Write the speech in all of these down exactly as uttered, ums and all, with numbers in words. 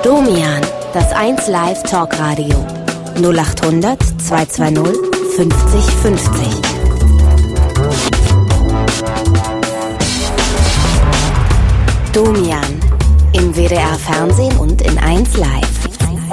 Domian, das eins Live Talkradio. null acht hundert zweihundertzweißig fünfzig fünfzig. Domian, im W D R Fernsehen und in eins Live.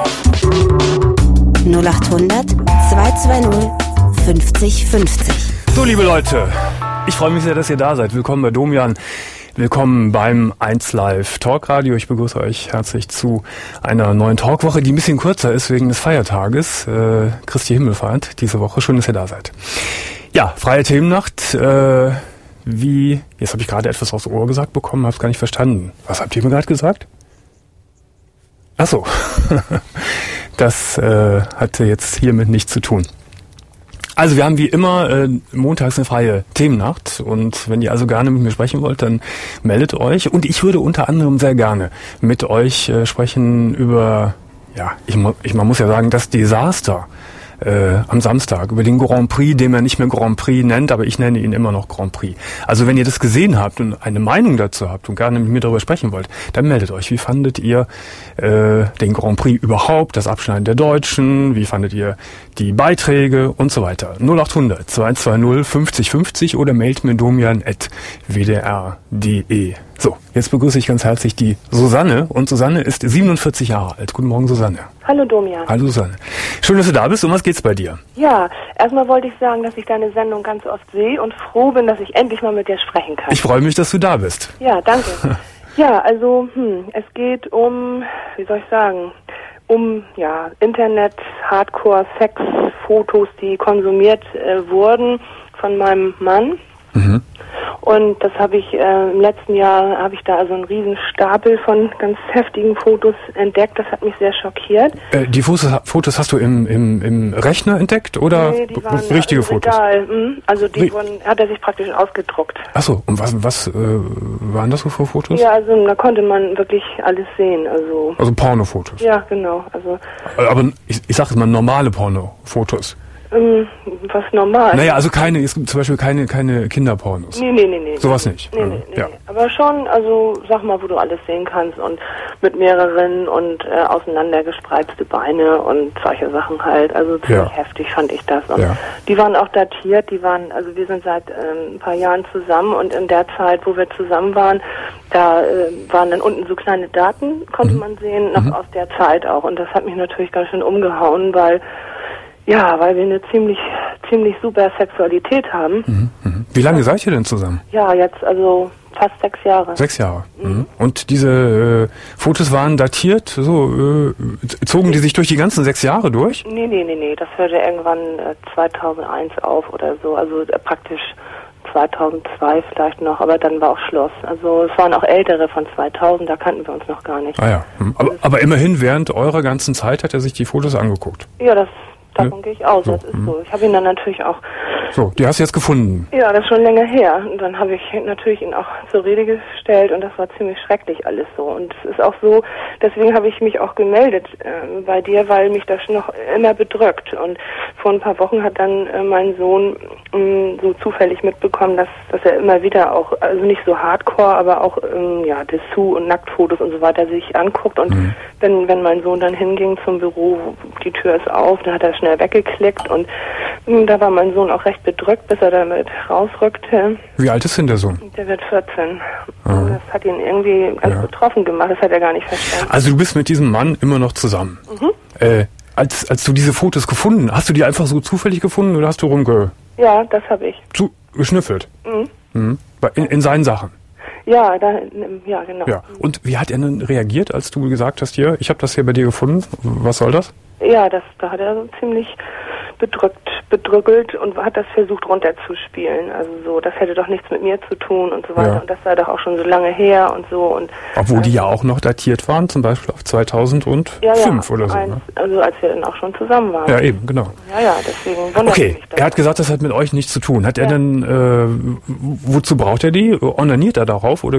null acht hundert zweihundertzweißig fünfzig fünfzig. So, liebe Leute, ich freue mich sehr, dass ihr da seid. Willkommen bei Domian. Willkommen beim eins Live Talkradio. Ich begrüße euch herzlich zu einer neuen Talkwoche, die ein bisschen kürzer ist wegen des Feiertages. Äh, Christi Himmelfahrt diese Woche. Schön, dass ihr da seid. Ja, freie Themennacht. Äh, wie, jetzt habe ich gerade etwas aufs Ohr gesagt bekommen, habe es gar nicht verstanden. Was habt ihr mir gerade gesagt? Ach so. Das äh, hatte jetzt hiermit nichts zu tun. Also wir haben wie immer äh, montags eine freie Themennacht und wenn ihr also gerne mit mir sprechen wollt, dann meldet euch. Und ich würde unter anderem sehr gerne mit euch äh, sprechen über, ja, ich, ich man muss ja sagen, das Desaster äh, am Samstag, über den Grand Prix, den man nicht mehr Grand Prix nennt, aber ich nenne ihn immer noch Grand Prix. Also wenn ihr das gesehen habt und eine Meinung dazu habt und gerne mit mir darüber sprechen wollt, dann meldet euch. Wie fandet ihr äh, den Grand Prix überhaupt, das Abschneiden der Deutschen? Wie fandet ihr die Beiträge und so weiter? null acht hundert zweihundertzweißig fünfzig fünfzig oder mailt mir domian at w d r punkt d e. So, jetzt begrüße ich ganz herzlich die Susanne. Und Susanne ist siebenundvierzig Jahre alt. Guten Morgen, Susanne. Hallo, Domian. Hallo, Susanne. Schön, dass du da bist. Um was geht's bei dir? Ja, erstmal wollte ich sagen, dass ich deine Sendung ganz oft sehe und froh bin, dass ich endlich mal mit dir sprechen kann. Ich freue mich, dass du da bist. Ja, danke. Ja, also, hm, es geht um, wie soll ich sagen, um, ja, Internet, Hardcore, Sex, Fotos, die konsumiert äh, wurden von meinem Mann. Mhm. Und das habe ich äh, im letzten Jahr, habe ich da also einen riesen Stapel von ganz heftigen Fotos entdeckt. Das hat mich sehr schockiert. Äh, die Fotos, Fotos hast du im, im, im Rechner entdeckt oder nee, die waren richtige im Fotos? Regal. Also die Re- wurden, hat er sich praktisch ausgedruckt. Achso, und was, was äh, waren das so für Fotos? Ja, also da konnte man wirklich alles sehen. Also, also Pornofotos? Ja, genau. Also, aber ich, ich sage jetzt mal normale Pornofotos. Was normal. Naja, also keine, es gibt zum Beispiel keine, keine Kinderpornos. Nee, nee, nee, nee. Sowas nicht. Nee, nee, nee, ja. nee. Aber schon, also sag mal, wo du alles sehen kannst und mit mehreren und äh, auseinandergespreizte Beine und solche Sachen halt. Also ziemlich ja. heftig fand ich das. Und ja. die waren auch datiert, die waren, also wir sind seit ähm, ein paar Jahren zusammen und in der Zeit, wo wir zusammen waren, da äh, waren dann unten so kleine Daten, konnte mhm. man sehen, noch mhm. aus der Zeit auch. Und das hat mich natürlich ganz schön umgehauen, weil Ja, weil wir eine ziemlich, ziemlich super Sexualität haben. Mhm, mh. Wie lange seid ihr denn zusammen? Ja, jetzt also fast sechs Jahre. Sechs Jahre. Mhm. Und diese äh, Fotos waren datiert, so äh, zogen die sich durch die ganzen sechs Jahre durch? Nee, nee, nee, nee. Das hörte irgendwann äh, zweitausendeins auf oder so. Also äh, praktisch zweitausendzwei vielleicht noch, aber dann war auch Schluss. Also es waren auch ältere von zweitausend, da kannten wir uns noch gar nicht. Ah ja. Mhm. Aber, aber immerhin während eurer ganzen Zeit hat er sich die Fotos angeguckt. Ja, das Davon ja. gehe ich aus, so, das ist mh. so. Ich habe ihn dann natürlich auch... So, die hast du jetzt gefunden? Ja, das ist schon länger her. Und dann habe ich natürlich ihn auch zur Rede gestellt und das war ziemlich schrecklich alles so. Und es ist auch so, deswegen habe ich mich auch gemeldet äh, bei dir, weil mich das noch immer bedrückt. Und vor ein paar Wochen hat dann äh, mein Sohn äh, so zufällig mitbekommen, dass, dass er immer wieder auch, also nicht so hardcore, aber auch äh, ja, Dessous und Nacktfotos und so weiter sich anguckt. Und mhm. wenn, wenn mein Sohn dann hinging zum Büro, die Tür ist auf, dann hat er schnell weggeklickt und mh, da war mein Sohn auch recht bedrückt, bis er damit rausrückte. Wie alt ist denn der Sohn? Der wird vierzehn. Und das hat ihn irgendwie ganz ja. betroffen gemacht, das hat er gar nicht verstanden. Also du bist mit diesem Mann immer noch zusammen. Mhm. Äh, als, als du diese Fotos gefunden, hast du die einfach so zufällig gefunden oder hast du rumge... Ja, das habe ich. Zu, geschnüffelt? Mhm. Mhm. In, in seinen Sachen? Ja, da, ja, genau. Ja. Und wie hat er denn reagiert, als du gesagt hast, hier, ich habe das hier bei dir gefunden, was soll das? Ja, das, da hat er so ziemlich bedrückt, bedrückelt und hat das versucht runterzuspielen. Also so, das hätte doch nichts mit mir zu tun und so weiter. Ja. Und das sei doch auch schon so lange her und so. Und obwohl also, die ja auch noch datiert waren, zum Beispiel auf zweitausendfünf ja, ja, oder so. Eins, ne? Also als wir dann auch schon zusammen waren. Ja, eben, genau. Ja, ja, deswegen wundert okay, mich das. Er hat gesagt, das hat mit euch nichts zu tun. Hat ja. er denn, äh, wozu braucht er die? Onaniert er darauf oder wie?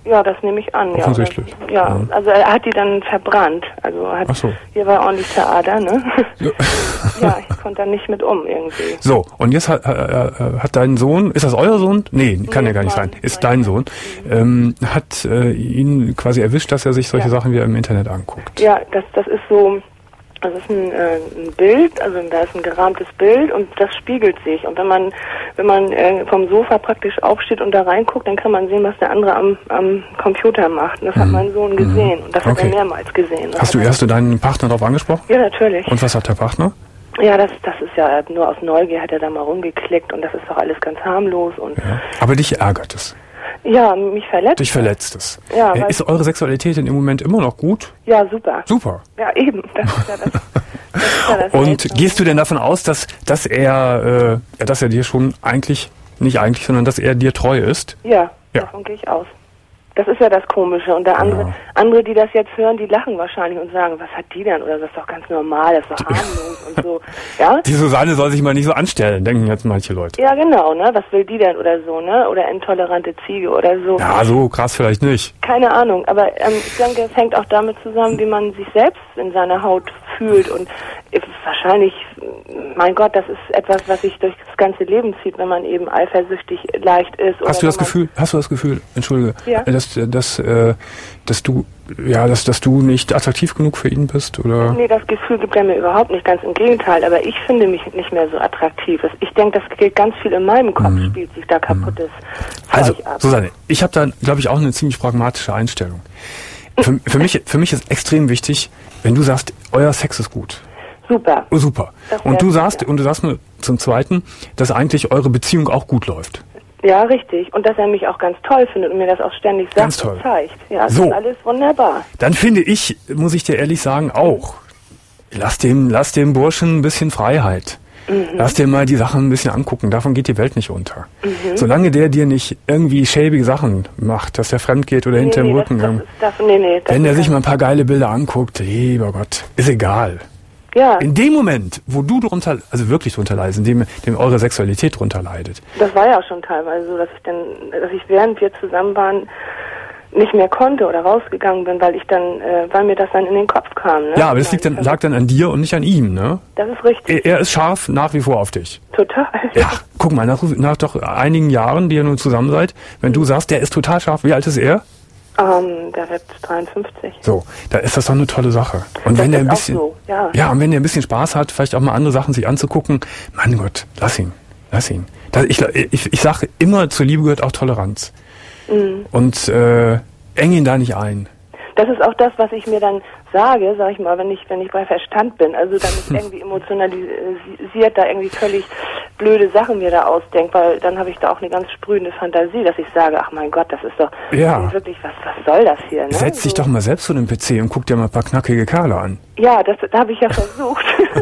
Ja, das nehme ich an. Offensichtlich. Ja, ja, ja, also er hat die dann verbrannt. Also hat, Ach so. Hier war ordentlich Theater, ne? Ja. Ja, ich konnte da nicht mit um irgendwie. So, und jetzt hat, äh, hat dein Sohn, ist das euer Sohn? Nee, kann Nee, ja gar nicht mein- sein. Ist mein dein Sohn. Ähm, hat äh, ihn quasi erwischt, dass er sich solche Ja. Sachen wieder im Internet anguckt. Ja, das, das ist so, das ist ein, äh, ein Bild, also da ist ein gerahmtes Bild und das spiegelt sich. Und wenn man, wenn man äh, vom Sofa praktisch aufsteht und da reinguckt, dann kann man sehen, was der andere am, am Computer macht. Und das hat mein Sohn gesehen und das hat Okay. er mehrmals gesehen. Das Hast du hat er- erst deinen Partner darauf angesprochen? Ja, natürlich. Und was sagt der Partner? Ja, das, das ist ja nur aus Neugier hat er da mal rumgeklickt und das ist doch alles ganz harmlos und Ja. Aber dich ärgert es. ja, mich verletzt. Dich verletzt es. Ja, Äh, weil- ist eure Sexualität denn im Moment immer noch gut? Ja, super. Super. Ja, eben. Das ist ja das. das, ist ja das Und Seltsame. gehst du denn davon aus, dass, dass er, äh, ja, dass er dir schon eigentlich, nicht eigentlich, sondern dass er dir treu ist? Ja, Ja. davon gehe ich aus. Das ist ja das Komische. Und der andere, Ja. andere, die das jetzt hören, die lachen wahrscheinlich und sagen, was hat die denn? Oder das ist doch ganz normal, das ist doch harmlos und so. Ja? Die Susanne soll sich mal nicht so anstellen, denken jetzt manche Leute. Ja, genau, ne? Was will die denn oder so, ne? Oder intolerante Ziege oder so. Ja, so krass vielleicht nicht. Keine Ahnung, aber ähm, ich denke, es hängt auch damit zusammen, wie man sich selbst in seiner Haut fühlt und äh, wahrscheinlich, mein Gott, das ist etwas, was sich durch das ganze Leben zieht, wenn man eben eifersüchtig leicht ist. Oder Hast du das wenn man- Gefühl, hast du das Gefühl, entschuldige, Ja. dass, dass, äh, dass du, ja, dass, dass du nicht attraktiv genug für ihn bist, oder? Nee, das Gefühl gibt er mir überhaupt nicht, ganz im Gegenteil, aber ich finde mich nicht mehr so attraktiv. Ich denke, das geht ganz viel in meinem Kopf, spielt sich da kaputtes Also, Zeug ab. Susanne, ich habe da, glaube ich, auch eine ziemlich pragmatische Einstellung. Für, für, mich, für mich ist extrem wichtig, wenn du sagst, euer Sex ist gut. Super. Oh, super. Das Und wär du super. sagst, und du sagst mir zum Zweiten, dass eigentlich eure Beziehung auch gut läuft. Ja, richtig. Und dass er mich auch ganz toll findet und mir das auch ständig sagt Ganz toll. und zeigt. Ja, das So. ist alles wunderbar. Dann finde ich, muss ich dir ehrlich sagen, auch, lass dem, lass dem Burschen ein bisschen Freiheit. Lass dir mal die Sachen ein bisschen angucken. Davon geht die Welt nicht unter. Solange der dir nicht irgendwie schäbige Sachen macht, dass der fremd geht oder hinter dem nee, Rücken. das, das, ist- das, nee, nee, das wenn der ist sich ganz- mal ein paar geile Bilder anguckt, lieber Gott, ist egal. Ja, In dem Moment, wo du drunter, also wirklich drunter leidest, in dem, dem eure Sexualität drunter leidet. das war ja auch schon teilweise so, dass ich dann, dass ich während wir zusammen waren, nicht mehr konnte oder rausgegangen bin, weil ich dann, äh, weil mir das dann in den Kopf kam. Ne? Ja, aber das liegt dann, lag dann an dir und nicht an ihm, ne? Das ist richtig. Er, er ist scharf nach wie vor auf dich. Total. Ja, guck mal, nach, nach doch einigen Jahren, die ihr nun zusammen seid, wenn du sagst, der ist total scharf, wie alt ist er? Ähm, der wird dreiundfünfzig. So, da ist das doch eine tolle Sache. Und Das wenn der ist ein auch bisschen, so, ja. ja, und wenn der ein bisschen Spaß hat, vielleicht auch mal andere Sachen sich anzugucken, mein Gott, lass ihn, lass ihn. Das, ich, ich, ich sage immer, zur Liebe gehört auch Toleranz. Mhm. Und äh, eng ihn da nicht ein. Das ist auch das, was ich mir dann sage, sag ich mal, wenn ich, wenn ich bei Verstand bin. Also dann ist irgendwie emotionalisiert, da irgendwie völlig blöde Sachen mir da ausdenkt, weil dann habe ich da auch eine ganz sprühende Fantasie, dass ich sage, ach mein Gott, das ist doch Ja. wirklich, was, was soll das hier? Ne? Setz dich So. doch mal selbst vor den P C und guck dir mal ein paar knackige Kerle an. Ja, das, das habe ich ja versucht.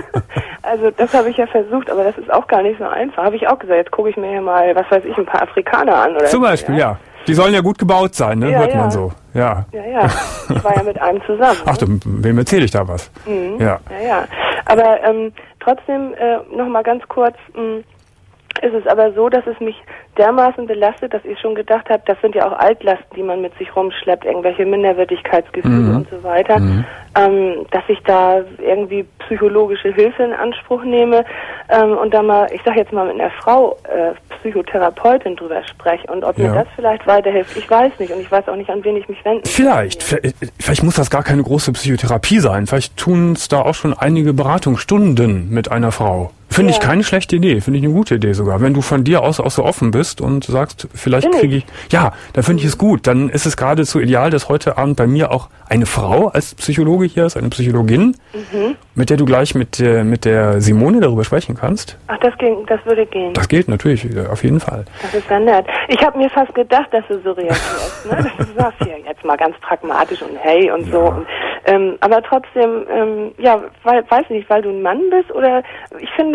Also das habe ich ja versucht, aber das ist auch gar nicht so einfach. Habe ich auch gesagt, jetzt gucke ich mir hier mal, was weiß ich, ein paar Afrikaner an. Oder Zum so, Beispiel, ja. Die sollen ja gut gebaut sein, ne? Ja, Hört ja. man so. Ja. Ja, ja. Ich war ja mit einem zusammen. Ach, du, wem erzähle ich da was? Mhm. Ja. Ja, ja. Aber ähm, trotzdem äh, noch mal ganz kurz, mh, ist es aber so, dass es mich dermaßen belastet, dass ich schon gedacht habe, das sind ja auch Altlasten, die man mit sich rumschleppt, irgendwelche Minderwertigkeitsgefühle Mhm. und so weiter, Mhm. ähm, dass ich da irgendwie psychologische Hilfe in Anspruch nehme ähm, und da mal, ich sag jetzt mal mit einer Frau, äh, Psychotherapeutin drüber spreche und ob Ja. mir das vielleicht weiterhilft, ich weiß nicht und ich weiß auch nicht, an wen ich mich wenden kann. Vielleicht. Vielleicht vielleicht muss das gar keine große Psychotherapie sein. Vielleicht tun es da auch schon einige Beratungsstunden mit einer Frau. Finde ich Ja. keine schlechte Idee. Finde ich eine gute Idee sogar. Wenn du von dir aus auch so offen bist und sagst, vielleicht Bin ich. kriege ich... Ja, dann finde ich es gut. Dann ist es geradezu ideal, dass heute Abend bei mir auch eine Frau als Psychologe hier ist, eine Psychologin, Mhm. mit der du gleich mit, äh, mit der Simone darüber sprechen kannst. Ach, das ging, das würde gehen. Das geht natürlich, äh, auf jeden Fall. Das ist ja nett. Ich habe mir fast gedacht, dass du so reagierst. Ne? Das ist das hier jetzt mal ganz pragmatisch und hey und so. Und, ähm, aber trotzdem, ähm, ja, weil, weiß nicht, weil du ein Mann bist oder ich finde,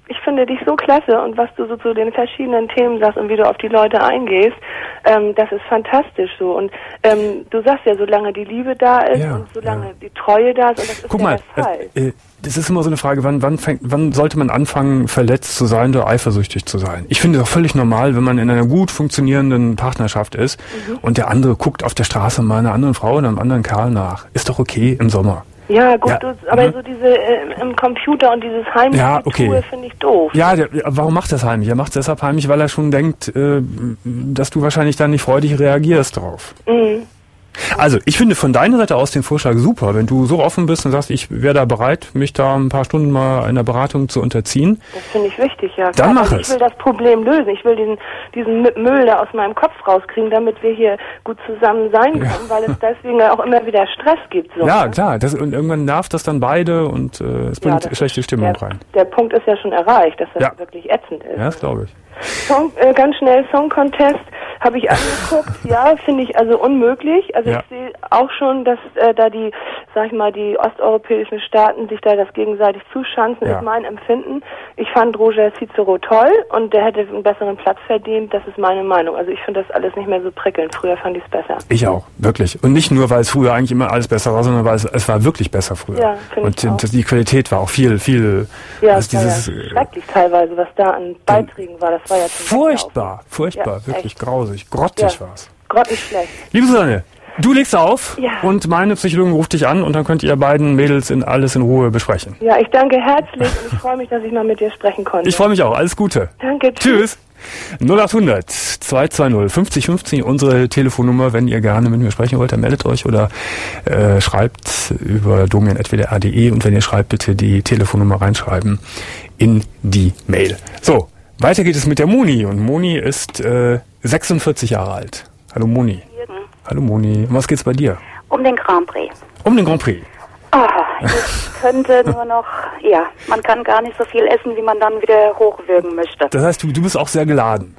ich finde dich so klasse und was du so zu den verschiedenen Themen sagst und wie du auf die Leute eingehst, ähm, das ist fantastisch so. Und ähm, du sagst ja, solange die Liebe da ist ja, und solange ja. die Treue da ist, und das ist Guck ja mal, der Fall. Äh, äh, das ist immer so eine Frage, wann, wann, fängt, wann sollte man anfangen, verletzt zu sein oder eifersüchtig zu sein? Ich finde es auch völlig normal, wenn man in einer gut funktionierenden Partnerschaft ist mhm. und der andere guckt auf der Straße mal einer anderen Frau oder einem anderen Kerl nach. Ist doch okay im Sommer. Ja, gut, ja. Du, aber mhm. so diese äh, im Computer und dieses heimliche ja, okay. Tue finde ich doof. Ja, der, warum macht er das heimlich? Er macht es deshalb heimlich, weil er schon denkt, äh, dass du wahrscheinlich dann nicht freudig reagierst drauf. Mhm. Also, ich finde von deiner Seite aus den Vorschlag super, wenn du so offen bist und sagst, ich wäre da bereit, mich da ein paar Stunden mal einer Beratung zu unterziehen. Das finde ich wichtig, ja. Dann mach es. Ich will das Problem lösen. Ich will diesen, diesen Müll da aus meinem Kopf rauskriegen, damit wir hier gut zusammen sein können, ja. weil es deswegen auch immer wieder Stress gibt. So, ja, ne? klar. Das, und irgendwann nervt das dann beide und äh, es bringt ja, schlechte Stimmung der, rein. Der Punkt ist ja schon erreicht, dass das ja. wirklich ätzend ist. Ja, das glaube ich. Song, äh, ganz schnell Song Contest habe ich angeguckt. Ja, finde ich also unmöglich. Also ja. ich sehe auch schon, dass äh, da die, sag ich mal, die osteuropäischen Staaten sich da das gegenseitig zuschanzen, ja. ist mein Empfinden. Ich fand Roger Cicero toll und der hätte einen besseren Platz verdient. Das ist meine Meinung. Also ich finde das alles nicht mehr so prickelnd. Früher fand ich es besser. Ich auch, wirklich. Und nicht nur, weil es früher eigentlich immer alles besser war, sondern weil es, es war wirklich besser früher. Ja, finde ich und auch. die Qualität war auch viel, viel... Ja, also dieses, war ja schrecklich teilweise, was da an Beiträgen war. Das war ja furchtbar, furchtbar, ja, wirklich echt. Grausig, grottig ja, war's. Grottenschlecht. Liebe Susanne, du legst auf ja. und meine Psychologin ruft dich an und dann könnt ihr beiden Mädels in alles in Ruhe besprechen. Ja, ich danke herzlich und ich freue mich, dass ich mal mit dir sprechen konnte. Ich freue mich auch, alles Gute. Danke, tschüss. Tschüss. null acht hundert zwei zwei null fünfzig fünfzig, unsere Telefonnummer, wenn ihr gerne mit mir sprechen wollt, dann meldet euch oder äh, schreibt über domian at w d r punkt d e und wenn ihr schreibt, bitte die Telefonnummer reinschreiben in die Mail. So, weiter geht es mit der Moni und Moni ist äh, sechsundvierzig Jahre alt. Hallo Moni. Jürgen. Hallo Moni. Um was geht's bei dir? Um den Grand Prix. Um den Grand Prix. Oh, ich könnte nur noch, ja, man kann gar nicht so viel essen, wie man dann wieder hochwürgen möchte. Das heißt, du, du bist auch sehr geladen.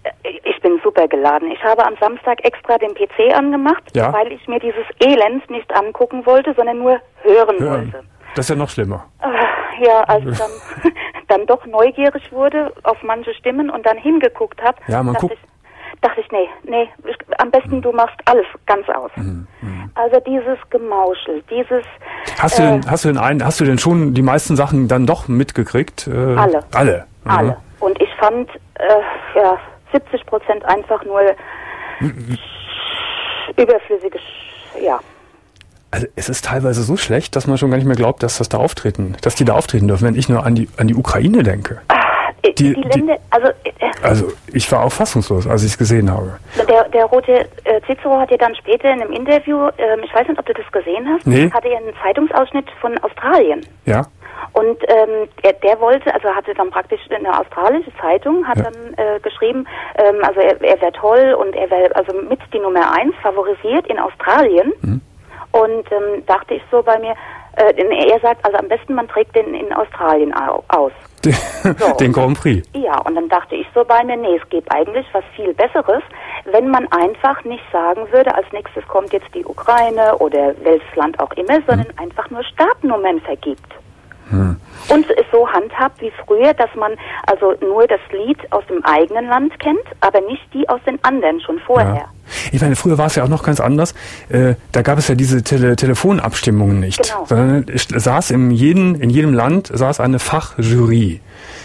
Ich bin super geladen. Ich habe am Samstag extra den P C angemacht, ja. weil ich mir dieses Elend nicht angucken wollte, sondern nur hören, hören. wollte. Das ist ja noch schlimmer. Ja, als ich dann, dann doch neugierig wurde auf manche Stimmen und dann hingeguckt habe, ja, man dachte, guckt. ich, dachte ich, nee, nee, ich, am besten mhm. du machst alles ganz aus. Mhm. Mhm. Also dieses Gemauschel, dieses... Hast du, äh, denn, hast, du denn ein, hast du denn schon die meisten Sachen dann doch mitgekriegt? Äh, alle. Alle? Mhm. Alle. Und ich fand, äh, ja, siebzig Prozent einfach nur mhm. überflüssiges, ja. Also es ist teilweise so schlecht, dass man schon gar nicht mehr glaubt, dass das da auftreten, dass die da auftreten dürfen, wenn ich nur an die an die Ukraine denke. Ah, die, die, die Länder, also äh, also ich war auch fassungslos, als ich es gesehen habe. Der der rote äh, Cicero hat ja dann später in einem Interview, äh, ich weiß nicht, ob du das gesehen hast, nee. hatte er einen Zeitungsausschnitt von Australien. Ja. Und ähm, der, der wollte, also hatte dann praktisch eine australische Zeitung, hat ja. dann äh, geschrieben, ähm, also er, er wäre toll und er wäre also mit die Nummer eins favorisiert in Australien. Mhm. Und ähm, dachte ich so bei mir, äh, er sagt, also am besten man trägt den in Australien aus. Den, so, den Grand Prix. Ja, und dann dachte ich so bei mir, nee, es gibt eigentlich was viel Besseres, wenn man einfach nicht sagen würde, als nächstes kommt jetzt die Ukraine oder welches Land auch immer, sondern hm. einfach nur Startnummern vergibt. Hm. Und es so handhabt wie früher, dass man also nur das Lied aus dem eigenen Land kennt, aber nicht die aus den anderen schon vorher. Ja. Ich meine, früher war es ja auch noch ganz anders. Äh, da gab es ja diese Tele- Telefonabstimmungen nicht. Genau. Sondern es saß in jedem, in jedem Land saß eine Fachjury.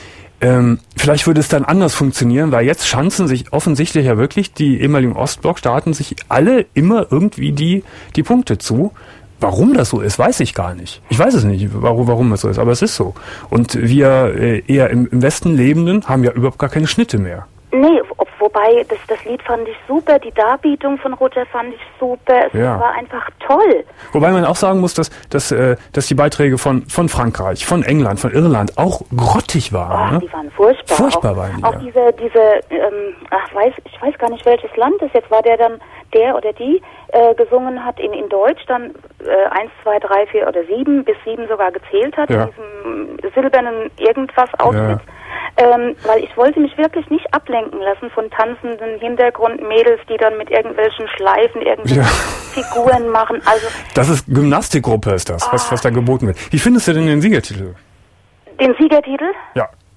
Ähm, vielleicht würde es dann anders funktionieren, weil jetzt schanzen sich offensichtlich ja wirklich die ehemaligen Ostblockstaaten sich alle immer irgendwie die, die Punkte zu. Warum das so ist, weiß ich gar nicht. Ich weiß es nicht, warum, warum es so ist, aber es ist so. Und wir äh, eher im, im Westen Lebenden haben ja überhaupt gar keine Schnitte mehr. Nee, ob, wobei, das, das Lied fand ich super, die Darbietung von Roger fand ich super, es ja. war einfach toll. Wobei man auch sagen muss, dass, dass, äh, dass die Beiträge von, von Frankreich, von England, von Irland auch grottig waren. Oh, ne? Die waren furchtbar. Furchtbar auch, waren die, Auch ja. diese, diese ähm, ach, weiß, ich weiß gar nicht, welches Land das jetzt war, der dann, der oder die äh, gesungen hat in, in Deutsch, dann äh, eins, zwei, drei, vier oder sieben, bis sieben sogar gezählt hat, ja. in diesem silbernen irgendwas Outfit. Ja. Ähm, weil ich wollte mich wirklich nicht ablenken lassen von tanzenden Hintergrundmädels, die dann mit irgendwelchen Schleifen irgendwelche ja. Figuren machen. Also das ist Gymnastikgruppe ist das, oh. was, was da geboten wird. Wie findest du denn den Siegertitel? Den Siegertitel? Ja.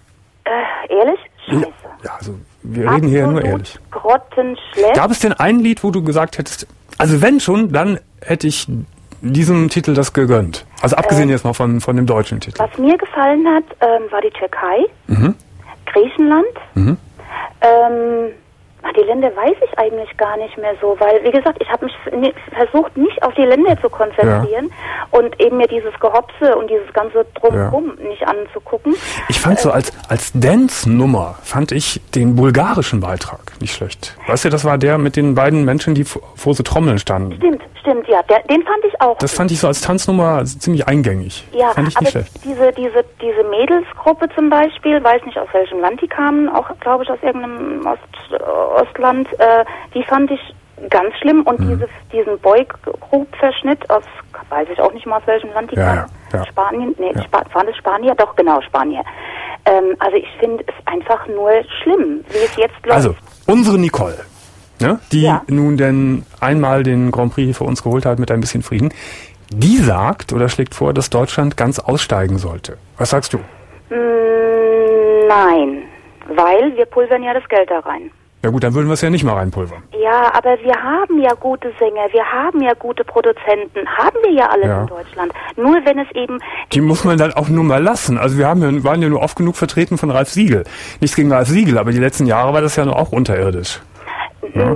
Äh, ehrlich? Scheiße. Ja, also wir reden hier ja nur ehrlich. Grottenschlecht. Gab es denn ein Lied, wo du gesagt hättest, also wenn schon, dann hätte ich diesem Titel das gegönnt? Also abgesehen ähm, jetzt mal von, von dem deutschen Titel. Was mir gefallen hat, ähm, war die Türkei, mhm. Griechenland, mhm. ähm, die Länder weiß ich eigentlich gar nicht mehr so, weil, wie gesagt, ich habe mich n- versucht, nicht auf die Länder zu konzentrieren ja. und eben mir dieses Gehopse und dieses ganze Drumherum ja. nicht anzugucken. Ich fand äh, so als, als Dance-Nummer, fand ich den bulgarischen Beitrag nicht schlecht. Weißt du, das war der mit den beiden Menschen, die vor, vor so Trommeln standen. Stimmt, stimmt, ja, der, den fand ich auch. Das gut. fand ich so als Tanznummer ziemlich eingängig. Ja, fand ich aber nicht schlecht. diese, diese, diese Mädelsgruppe zum Beispiel, weiß nicht aus welchem Land die kamen, auch, glaube ich, aus irgendeinem Ost, Ostland, äh, die fand ich ganz schlimm und mhm. diese, diesen Boy-Group-Verschnitt aus, weiß ich auch nicht mal aus welchem Land die ja, kamen, ja. Spanien, nee, ja. Spa- waren das Spanier? Doch, genau, Spanier. Ähm, also ich finde es einfach nur schlimm, wie es jetzt läuft. Also, unsere Nicole, ne, die ja. nun denn einmal den Grand Prix für uns geholt hat mit ein bisschen Frieden, die sagt oder schlägt vor, dass Deutschland ganz aussteigen sollte. Was sagst du? Mm, nein, weil wir pulvern ja das Geld da rein. Ja gut, dann würden wir es ja nicht mal reinpulvern. Ja, aber wir haben ja gute Sänger, wir haben ja gute Produzenten, haben wir ja alles ja. in Deutschland. Nur wenn es eben... Die muss man dann auch nur mal lassen. Also wir haben ja, waren ja nur oft genug vertreten von Ralf Siegel. Nichts gegen Ralf Siegel, aber die letzten Jahre war das ja nur auch unterirdisch. Ja,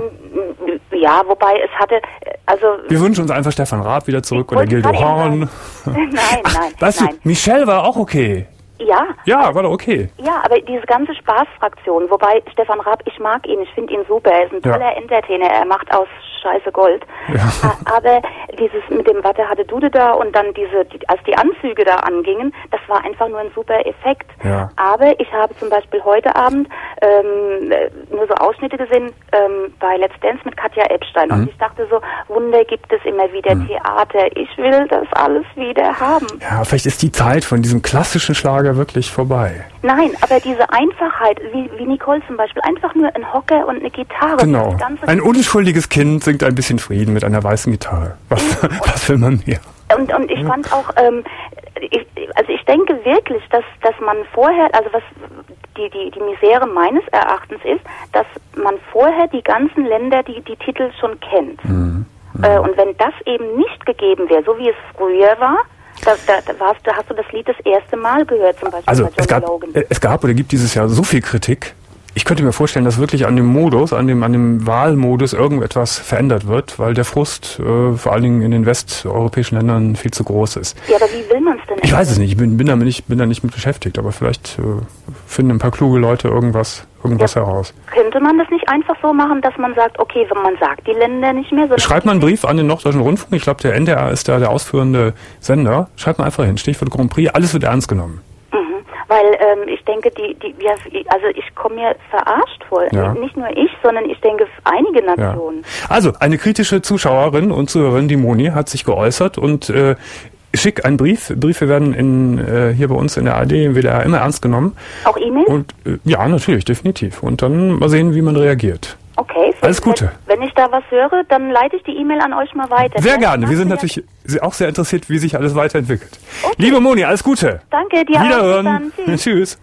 ja wobei es hatte... also wir wünschen uns einfach Stefan Raab wieder zurück oder Gildo Horn. Nein, nein, Ach, nein. Weißt nein. du, Michelle war auch okay. Ja. Ja, war doch okay. Ja, aber diese ganze Spaßfraktion, wobei Stefan Raab, ich mag ihn, ich finde ihn super, er ist ein toller ja. Entertainer, er macht aus Scheiße Gold. Ja. Aber dieses mit dem Watte hatte Dude da und dann diese, die, als die Anzüge da angingen, das war einfach nur ein super Effekt. Ja. Aber ich habe zum Beispiel heute Abend ähm, nur so Ausschnitte gesehen ähm, bei Let's Dance mit Katja Epstein mhm. und ich dachte so, Wunder gibt es immer wieder, mhm. Theater, ich will das alles wieder haben. Ja, vielleicht ist die Zeit von diesem klassischen Schlager wirklich vorbei. Nein, aber diese Einfachheit, wie, wie Nicole zum Beispiel, einfach nur ein Hocker und eine Gitarre. Genau, ein unschuldiges Kind singt ein bisschen Frieden mit einer weißen Gitarre. Was, was will man mehr? Und, und ich ja. fand auch, ähm, ich, also ich denke wirklich, dass, dass man vorher, also was die, die, die Misere meines Erachtens ist, dass man vorher die ganzen Länder, die, die Titel schon kennt. Mhm. Mhm. Äh, und wenn das eben nicht gegeben wäre, so wie es früher war, Da, da, da, warst, da hast du das Lied das erste Mal gehört, zum Beispiel also bei es gab, Logan. es gab oder gibt dieses Jahr so viel Kritik. Ich könnte mir vorstellen, dass wirklich an dem Modus, an dem, an dem Wahlmodus irgendetwas verändert wird, weil der Frust äh, vor allen Dingen in den westeuropäischen Ländern viel zu groß ist. Ja, aber wie will man es denn? Ich weiß es nicht, ich bin, bin, da nicht, bin da nicht mit beschäftigt, aber vielleicht äh, finden ein paar kluge Leute irgendwas, irgendwas ja. heraus. Könnte man das nicht einfach so machen, dass man sagt, okay, wenn man sagt die Länder nicht mehr... Schreibt man einen Brief an den Norddeutschen Rundfunk, ich glaube der N D R ist da der ausführende Sender, schreibt man einfach hin, Stichwort Grand Prix, alles wird ernst genommen. Weil ähm, ich denke, die, die, ja, also ich komme mir verarscht vor. Ja. Nicht nur ich, sondern ich denke einige Nationen. Ja. Also eine kritische Zuschauerin und Zuhörerin, die Moni, hat sich geäußert und äh, schick einen Brief. Briefe werden in, äh, hier bei uns in der A R D, im W D R immer ernst genommen. Auch E-Mails? Und äh, ja, natürlich, definitiv. Und dann mal sehen, wie man reagiert. Okay. Alles Gute. Wenn ich da was höre, dann leite ich die E-Mail an euch mal weiter. Sehr gerne. Wir sind natürlich auch sehr interessiert, wie sich alles weiterentwickelt. Okay. Liebe Moni, alles Gute. Danke dir. Wiederhören. Auch. Tschüss. Tschüss.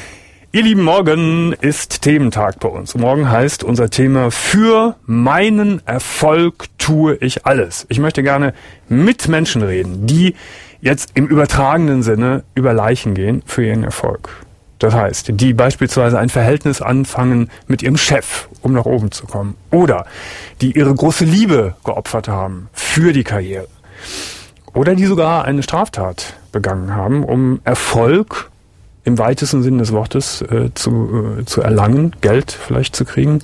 Ihr Lieben, morgen ist Thementag bei uns. Morgen heißt unser Thema: Für meinen Erfolg tue ich alles. Ich möchte gerne mit Menschen reden, die jetzt im übertragenen Sinne über Leichen gehen für ihren Erfolg. Das heißt, die beispielsweise ein Verhältnis anfangen mit ihrem Chef, um nach oben zu kommen. Oder die ihre große Liebe geopfert haben für die Karriere. Oder die sogar eine Straftat begangen haben, um Erfolg im weitesten Sinne des Wortes äh, zu, äh, zu erlangen, Geld vielleicht zu kriegen.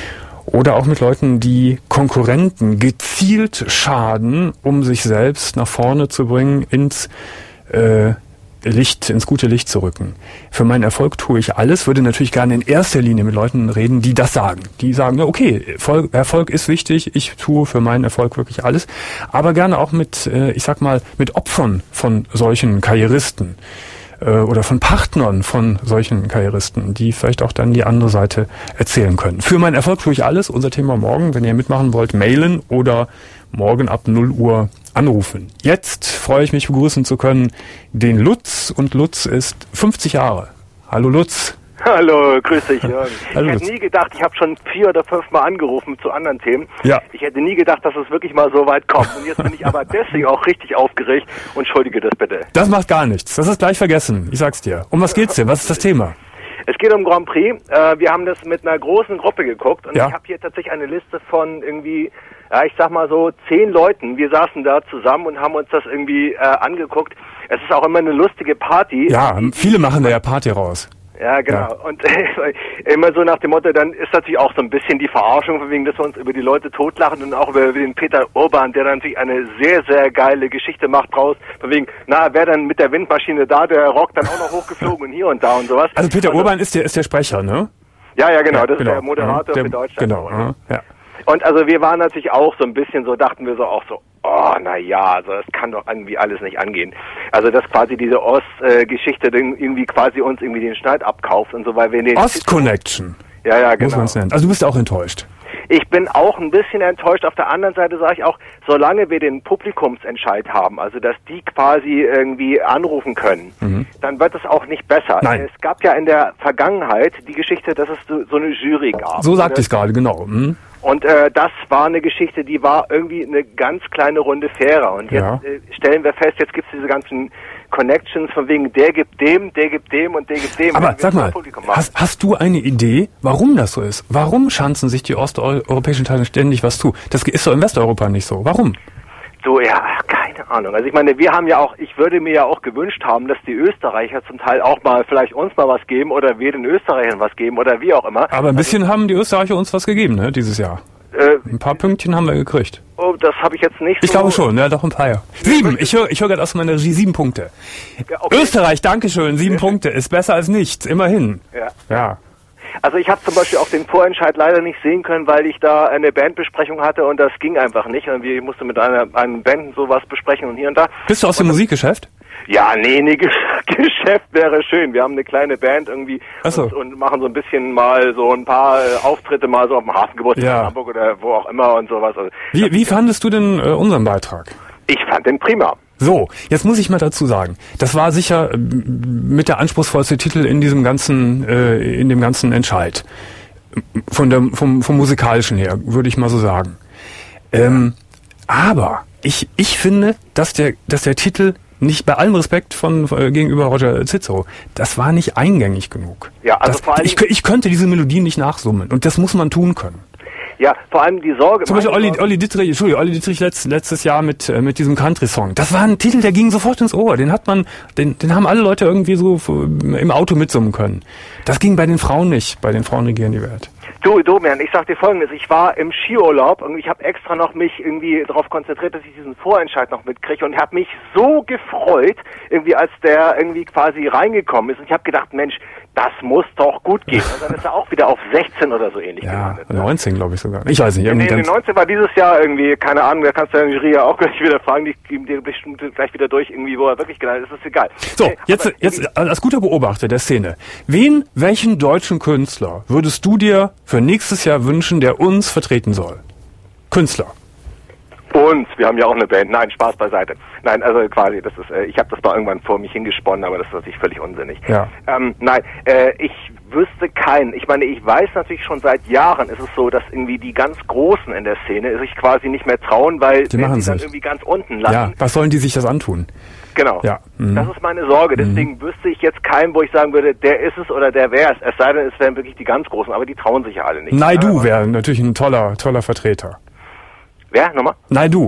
Oder auch mit Leuten, die Konkurrenten gezielt schaden, um sich selbst nach vorne zu bringen, ins äh, Licht, ins gute Licht zu rücken. Für meinen Erfolg tue ich alles, würde natürlich gerne in erster Linie mit Leuten reden, die das sagen. Die sagen, ja, okay, Erfolg, Erfolg ist wichtig, ich tue für meinen Erfolg wirklich alles. Aber gerne auch mit, äh, ich sag mal, mit Opfern von solchen Karrieristen äh, oder von Partnern von solchen Karrieristen, die vielleicht auch dann die andere Seite erzählen können. Für meinen Erfolg tue ich alles, unser Thema morgen. Wenn ihr mitmachen wollt, mailen oder morgen ab null Uhr anrufen. Jetzt freue ich mich, begrüßen zu können den Lutz. Und Lutz ist fünfzig Jahre. Hallo Lutz. Hallo, grüß dich, Jürgen. Hallo. Ich hätte nie gedacht, ich habe schon vier oder fünf Mal angerufen zu anderen Themen. Ja. Ich hätte nie gedacht, dass es wirklich mal so weit kommt. Und jetzt bin ich aber deswegen auch richtig aufgeregt und entschuldige das bitte. Das macht gar nichts. Das ist gleich vergessen. Ich sag's dir. Um was geht's dir? Was ist das Thema? Es geht um Grand Prix. Äh, wir haben das mit einer großen Gruppe geguckt und Ja. ich habe hier tatsächlich eine Liste von irgendwie, ja, ich sag mal so zehn Leuten. Wir saßen da zusammen und haben uns das irgendwie äh, angeguckt. Es ist auch immer eine lustige Party. Ja, viele machen da ja Party raus. Ja, genau. Ja. Und äh, immer so nach dem Motto, dann ist natürlich auch so ein bisschen die Verarschung, von wegen, dass wir uns über die Leute totlachen und auch über, über den Peter Urban, der dann natürlich eine sehr, sehr geile Geschichte macht draus. Von wegen, na, wer dann mit der Windmaschine da, der Rock dann auch noch hochgeflogen und hier und da und sowas. Also Peter Urban ist der, ist der Sprecher, ne? Ja, ja, genau. Ja, das genau. ist der Moderator der, für Deutschland. Genau, Ne? ja. Und also wir waren natürlich auch so ein bisschen so, dachten wir so auch so, oh, na ja, also das kann doch irgendwie alles nicht angehen. Also dass quasi diese Ost-Geschichte äh, irgendwie quasi uns irgendwie den Schneid abkauft und so, weil wir den Ost-Connection. Ja, ja, genau. Muss man es nennen. Also du bist auch enttäuscht. Ich bin auch ein bisschen enttäuscht. Auf der anderen Seite sage ich auch, solange wir den Publikumsentscheid haben, also dass die quasi irgendwie anrufen können, mhm. dann wird es auch nicht besser. Nein. Es gab ja in der Vergangenheit die Geschichte, dass es so, so eine Jury gab. So sagte ich gerade, genau. Mhm. Und äh, das war eine Geschichte, die war irgendwie eine ganz kleine Runde fairer. Und jetzt Ja. äh, stellen wir fest, jetzt gibt es diese ganzen Connections von wegen, der gibt dem, der gibt dem und der gibt dem. Aber Wenn wir sag das mal, Publikum machen. hast, hast du eine Idee, warum das so ist? Warum schanzen sich die osteuropäischen Teile ständig was zu? Das ist doch in Westeuropa nicht so. Warum? So, ja, keine Ahnung. Also ich meine, wir haben ja auch, ich würde mir ja auch gewünscht haben, dass die Österreicher zum Teil auch mal vielleicht uns mal was geben oder wir den Österreichern was geben oder wie auch immer. Aber ein bisschen also, haben die Österreicher uns was gegeben, ne, dieses Jahr. Äh, ein paar Pünktchen haben wir gekriegt. Oh, das habe ich jetzt nicht so... Ich glaube schon, ja, doch ein paar, ja. Sieben, ich höre ich hör gerade aus meiner Regie, sieben Punkte. Ja, okay. Österreich, Dankeschön, sieben Punkte, ist besser als nichts, immerhin. Ja. Ja. Also ich habe zum Beispiel auch den Vorentscheid leider nicht sehen können, weil ich da eine Bandbesprechung hatte und das ging einfach nicht. Und ich musste mit einer, einem Band sowas besprechen und hier und da. Bist du aus dem Musikgeschäft? Ja, nee, nee, Geschäft wäre schön. Wir haben eine kleine Band irgendwie Ach so. und, und machen so ein bisschen mal so ein paar äh, Auftritte mal so auf dem Hafengeburtstag Ja. in Hamburg oder wo auch immer und sowas. Also, Wie, wie fandest du denn äh, unseren Beitrag? ich fand den prima. So, jetzt muss ich mal dazu sagen, das war sicher äh, mit der anspruchsvollste Titel in diesem ganzen, äh, in dem ganzen Entscheid. Von der, vom, vom musikalischen her, würde ich mal so sagen. Ähm, aber ich, ich finde, dass der, dass der Titel nicht, bei allem Respekt von, äh, gegenüber Roger Cicero, das war nicht eingängig genug. Ja, also das, vor allem, ich, ich könnte diese Melodien nicht nachsummen und das muss man tun können. Ja, vor allem die Sorge. Zum Beispiel meine Olli, Sorge- Olli Dittrich, Entschuldigung, Olli Dittrich letzt, letztes Jahr mit äh, mit diesem Country-Song. Das war ein Titel, der ging sofort ins Ohr. Den hat man, den, den haben alle Leute irgendwie so f- im Auto mitsummen können. Das ging bei den Frauen nicht. Bei den Frauen regieren die Welt. Du, Domian, ich sag dir Folgendes. Ich war im Skiurlaub und ich habe extra noch mich irgendwie darauf konzentriert, dass ich diesen Vorentscheid noch mitkriege und habe mich so gefreut, irgendwie als der irgendwie quasi reingekommen ist. Und ich habe gedacht, Mensch, das muss doch gut gehen. Und dann ist er auch wieder auf sechzehn oder so ähnlich Ja, gelandet. Ne? neunzehn glaube ich sogar. Ich weiß nicht. Nee, Irgendwie nee, ganz, neunzehn war dieses Jahr irgendwie, keine Ahnung, da kannst du ja Jury ja auch gleich wieder fragen, die geben dir bestimmt gleich wieder durch, irgendwie, wo er wirklich gelandet ist, ist egal. so, Nee, jetzt, aber jetzt als guter Beobachter der Szene. Wen, welchen deutschen Künstler würdest du dir für nächstes Jahr wünschen, der uns vertreten soll? Künstler. uns, wir haben ja auch eine Band. Nein, Spaß beiseite. Nein, also quasi, das ist, äh, ich habe das mal irgendwann vor mich hingesponnen, aber das ist natürlich völlig unsinnig. Ja. Ähm, nein, äh, ich wüsste keinen. Ich meine, ich weiß natürlich schon seit Jahren ist es so, dass irgendwie die ganz Großen in der Szene sich quasi nicht mehr trauen, weil Die wenn machen's die dann nicht. irgendwie ganz unten landen. Ja, was sollen die sich das antun? Genau. Ja. Mhm. Das ist meine Sorge. Deswegen mhm. wüsste ich jetzt keinen, wo ich sagen würde, der ist es oder der wäre es. Es sei denn, es wären wirklich die ganz Großen, aber die trauen sich ja alle nicht. Naidu wäre natürlich ein toller, toller Vertreter. Wer? Nochmal? Naidu.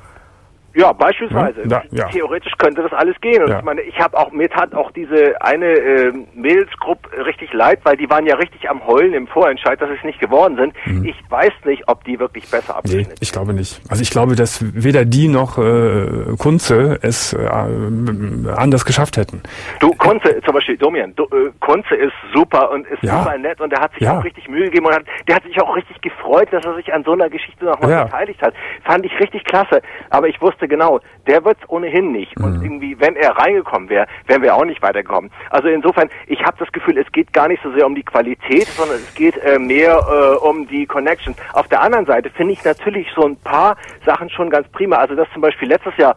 Ja, beispielsweise. Ja, ja. Theoretisch könnte das alles gehen. Und Ja. ich meine, ich habe auch, mir tat auch diese eine äh, Mädelsgruppe richtig leid, weil die waren ja richtig am Heulen im Vorentscheid, dass sie es nicht geworden sind. Mhm. Ich weiß nicht, ob die wirklich besser Nee, abgeschnitten ich glaube nicht. Also ich glaube, dass weder die noch äh, Kunze es äh, anders geschafft hätten. Du, Kunze, zum Beispiel, Domian, du, äh, Kunze ist super und ist Ja. super nett und der hat sich Ja. auch richtig Mühe gegeben und hat, der hat sich auch richtig gefreut, dass er sich an so einer Geschichte nochmal Ja. beteiligt hat. Fand ich richtig klasse. Aber ich wusste genau, der wird's ohnehin nicht. Mhm. Und irgendwie, wenn er reingekommen wäre, wären wir auch nicht weitergekommen. Also insofern, ich habe das Gefühl, es geht gar nicht so sehr um die Qualität, sondern es geht äh, mehr äh, um die Connection. Auf der anderen Seite finde ich natürlich so ein paar Sachen schon ganz prima. Also dass zum Beispiel letztes Jahr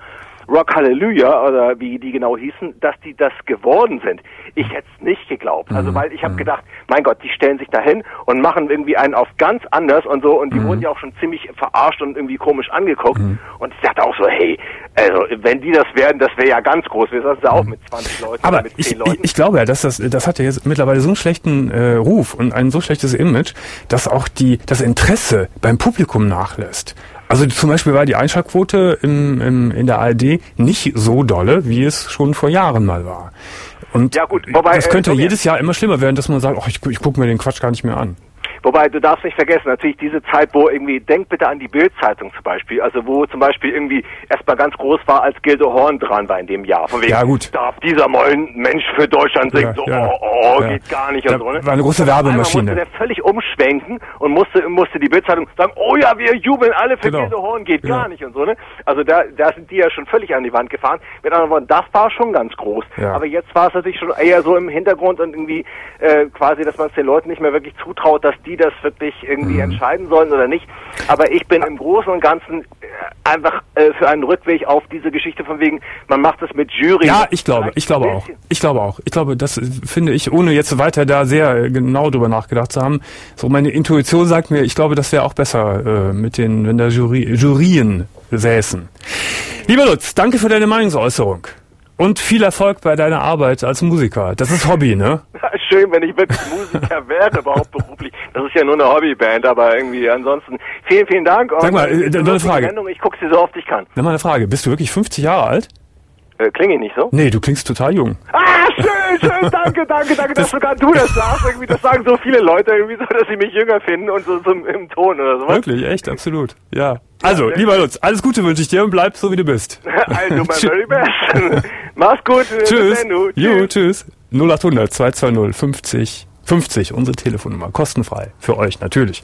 Rock Hallelujah oder wie die genau hießen, dass die das geworden sind. Ich hätte es nicht geglaubt. Also weil ich habe Mhm. gedacht, mein Gott, die stellen sich dahin und machen irgendwie einen auf ganz anders und so und die Mhm. wurden ja auch schon ziemlich verarscht und irgendwie komisch angeguckt. Mhm. Und ich dachte auch so, hey, also wenn die das werden, das wäre ja ganz groß. Wir saßen da auch mit zwanzig Leuten Aber oder mit ich, zehn Leuten. ich, ich glaube ja, dass das, das hat ja jetzt mittlerweile so einen schlechten äh, Ruf und ein so schlechtes Image, dass auch die das Interesse beim Publikum nachlässt. Also zum Beispiel war die Einschaltquote im, im, in der A R D nicht so dolle, wie es schon vor Jahren mal war. Und Ja, gut, wobei, das könnte äh, jedes Jahr immer schlimmer werden, dass man sagt, ach, ich, ich gucke mir den Quatsch gar nicht mehr an. Wobei, du darfst nicht vergessen, natürlich diese Zeit, wo irgendwie, denk bitte an die Bild-Zeitung zum Beispiel, also wo zum Beispiel irgendwie erstmal ganz groß war, als Gildo Horn dran war in dem Jahr. Von wegen, Ja, gut. darf dieser mal ein Mensch für Deutschland singen, Ja, so, ja, oh, oh, ja. geht gar nicht Da und so, ne? war eine große Und auf einmal Werbemaschine. musste der völlig umschwenken und musste, musste die Bild-Zeitung sagen, oh ja, wir jubeln alle für Genau. Gildo Horn, geht Ja. gar nicht und so, ne? Also da, da sind die ja schon völlig an die Wand gefahren. Mit anderen Worten, das war schon ganz groß. Ja. Aber jetzt war es natürlich schon eher so im Hintergrund und irgendwie äh, quasi, dass man es den Leuten nicht mehr wirklich zutraut, dass die das wirklich irgendwie Mhm. entscheiden sollen oder nicht. Aber ich bin im Großen und Ganzen äh, einfach äh, für einen Rückweg auf diese Geschichte von wegen, man macht es mit Jury. Ja, ich glaube, Vielleicht ich glaube ein auch. bisschen. Ich glaube auch. Ich glaube, das finde ich, ohne jetzt weiter da sehr genau drüber nachgedacht zu haben, so meine Intuition sagt mir, ich glaube, das wäre auch besser äh, mit den, wenn da Jury, Jurien säßen. Lieber Lutz, danke für deine Meinungsäußerung. Und viel Erfolg bei deiner Arbeit als Musiker. Das ist Hobby, ne? Schön, wenn ich wirklich Musiker wäre, überhaupt beruflich. Das ist ja nur eine Hobbyband, aber irgendwie ansonsten vielen, vielen Dank. Und Sag mal, äh, äh, noch eine Frage. Sendung, ich gucke sie so oft ich kann. Dann mal eine Frage. Bist du wirklich fünfzig Jahre alt? Äh, klinge ich nicht so? Nee, du klingst total jung. Ah, schön, schön, danke, danke, danke, dass sogar du das sagst. Irgendwie, das sagen so viele Leute irgendwie so, dass sie mich jünger finden und so, so im, im Ton oder sowas. Wirklich, echt, absolut. Ja. Also, lieber Lutz, alles Gute wünsche ich dir und bleib so, wie du bist. Also, my very best. Mach's gut. äh, Tschüss. bis dann, du. Jo, tschüss. null acht hundert zwei zwei null fünfzig fünfzig, unsere Telefonnummer. Kostenfrei. Für euch, natürlich.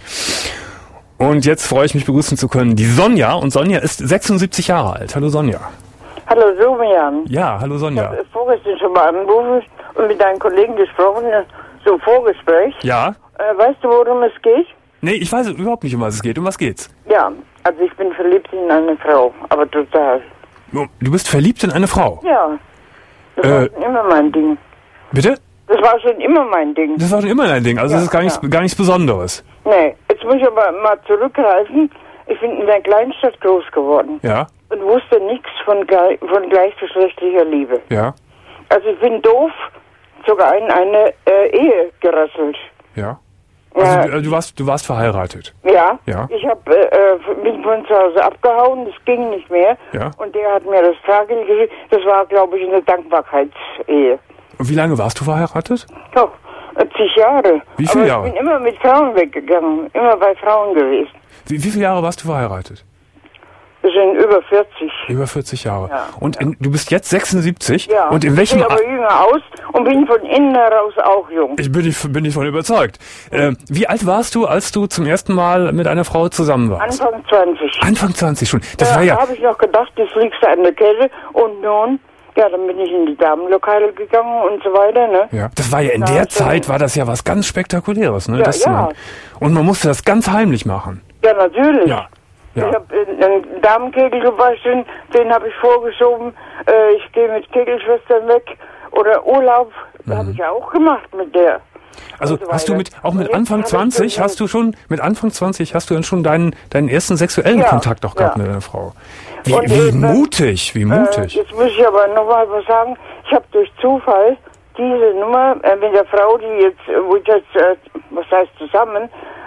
Und jetzt freue ich mich, begrüßen zu können die Sonja. Und Sonja ist sechsundsiebzig Jahre alt. Hallo Sonja. Hallo Domian. Ja, hallo Ich Sonja. habe vorgestern schon mal angerufen und mit deinen Kollegen gesprochen, so ein Vorgespräch. Ja? Äh, weißt du, worum es geht? Nee, ich weiß überhaupt nicht, um was es geht. Um was geht's? Ja, also ich bin verliebt in eine Frau, aber total. Du bist verliebt in eine Frau. Ja, das Äh. war schon immer mein Ding. Bitte? Das war schon immer mein Ding. Das war schon immer dein Ding. Also Ja, das ist gar nichts, ja. gar nichts Besonderes. Nee, jetzt muss ich aber mal zurückgreifen. Ich bin in der Kleinstadt groß geworden Ja? und wusste nichts von, gleich- von gleichgeschlechtlicher Liebe. Ja? Also ich bin doof, sogar in eine äh, Ehe gerasselt. Ja? Also Ja. du, du warst, du warst verheiratet. Ja, Ja. ich hab, äh, äh, bin von zu Hause abgehauen, das ging nicht mehr. Ja. Und der hat mir das Taggeld geschickt. Das war, glaube ich, eine Dankbarkeitsehe. Und wie lange warst du verheiratet? Doch, äh, zig Jahre. Wie viele Aber Jahre? ich bin immer mit Frauen weggegangen, immer bei Frauen gewesen. Wie, wie viele Jahre warst du verheiratet? Das sind über vierzig. Über vierzig Jahre. Ja, Und in, du bist jetzt sechsundsiebzig? Ja, Und in welchem ich sehe aber A- jünger aus und bin von innen heraus auch jung. ich bin, ich bin davon überzeugt. Äh, wie alt warst du, als du zum ersten Mal mit einer Frau zusammen warst? Anfang zwanzig. Anfang zwanzig schon. Das ja, war ja. da habe ich noch gedacht, jetzt liegst du an der Kette und nun, ja, dann bin ich in die Damenlokale gegangen und so weiter, ne? Ja, das war ja in Ja, der so- Zeit war das ja was ganz Spektakuläres, ne? Ja, das, ja. Und man musste das ganz heimlich machen. Ja, natürlich. Ja. Ich Ja. habe einen Damenkegel gewaschen, den habe ich vorgeschoben. Äh, ich gehe mit Kegelschwestern weg. Oder Urlaub, Mhm. habe ich auch gemacht mit der. Also und so hast du weiter. mit auch Und mit jetzt Anfang habe ich zwanzig so- hast du schon mit Anfang zwanzig hast du dann schon deinen deinen ersten sexuellen Ja, Kontakt auch gehabt ja. mit einer Frau. Wie, Und, wie äh, dann- mutig, wie Äh, mutig. jetzt muss ich aber noch mal was sagen. Ich habe durch Zufall diese Nummer äh, mit der Frau, die jetzt, äh, wo ich jetzt, äh, was heißt zusammen,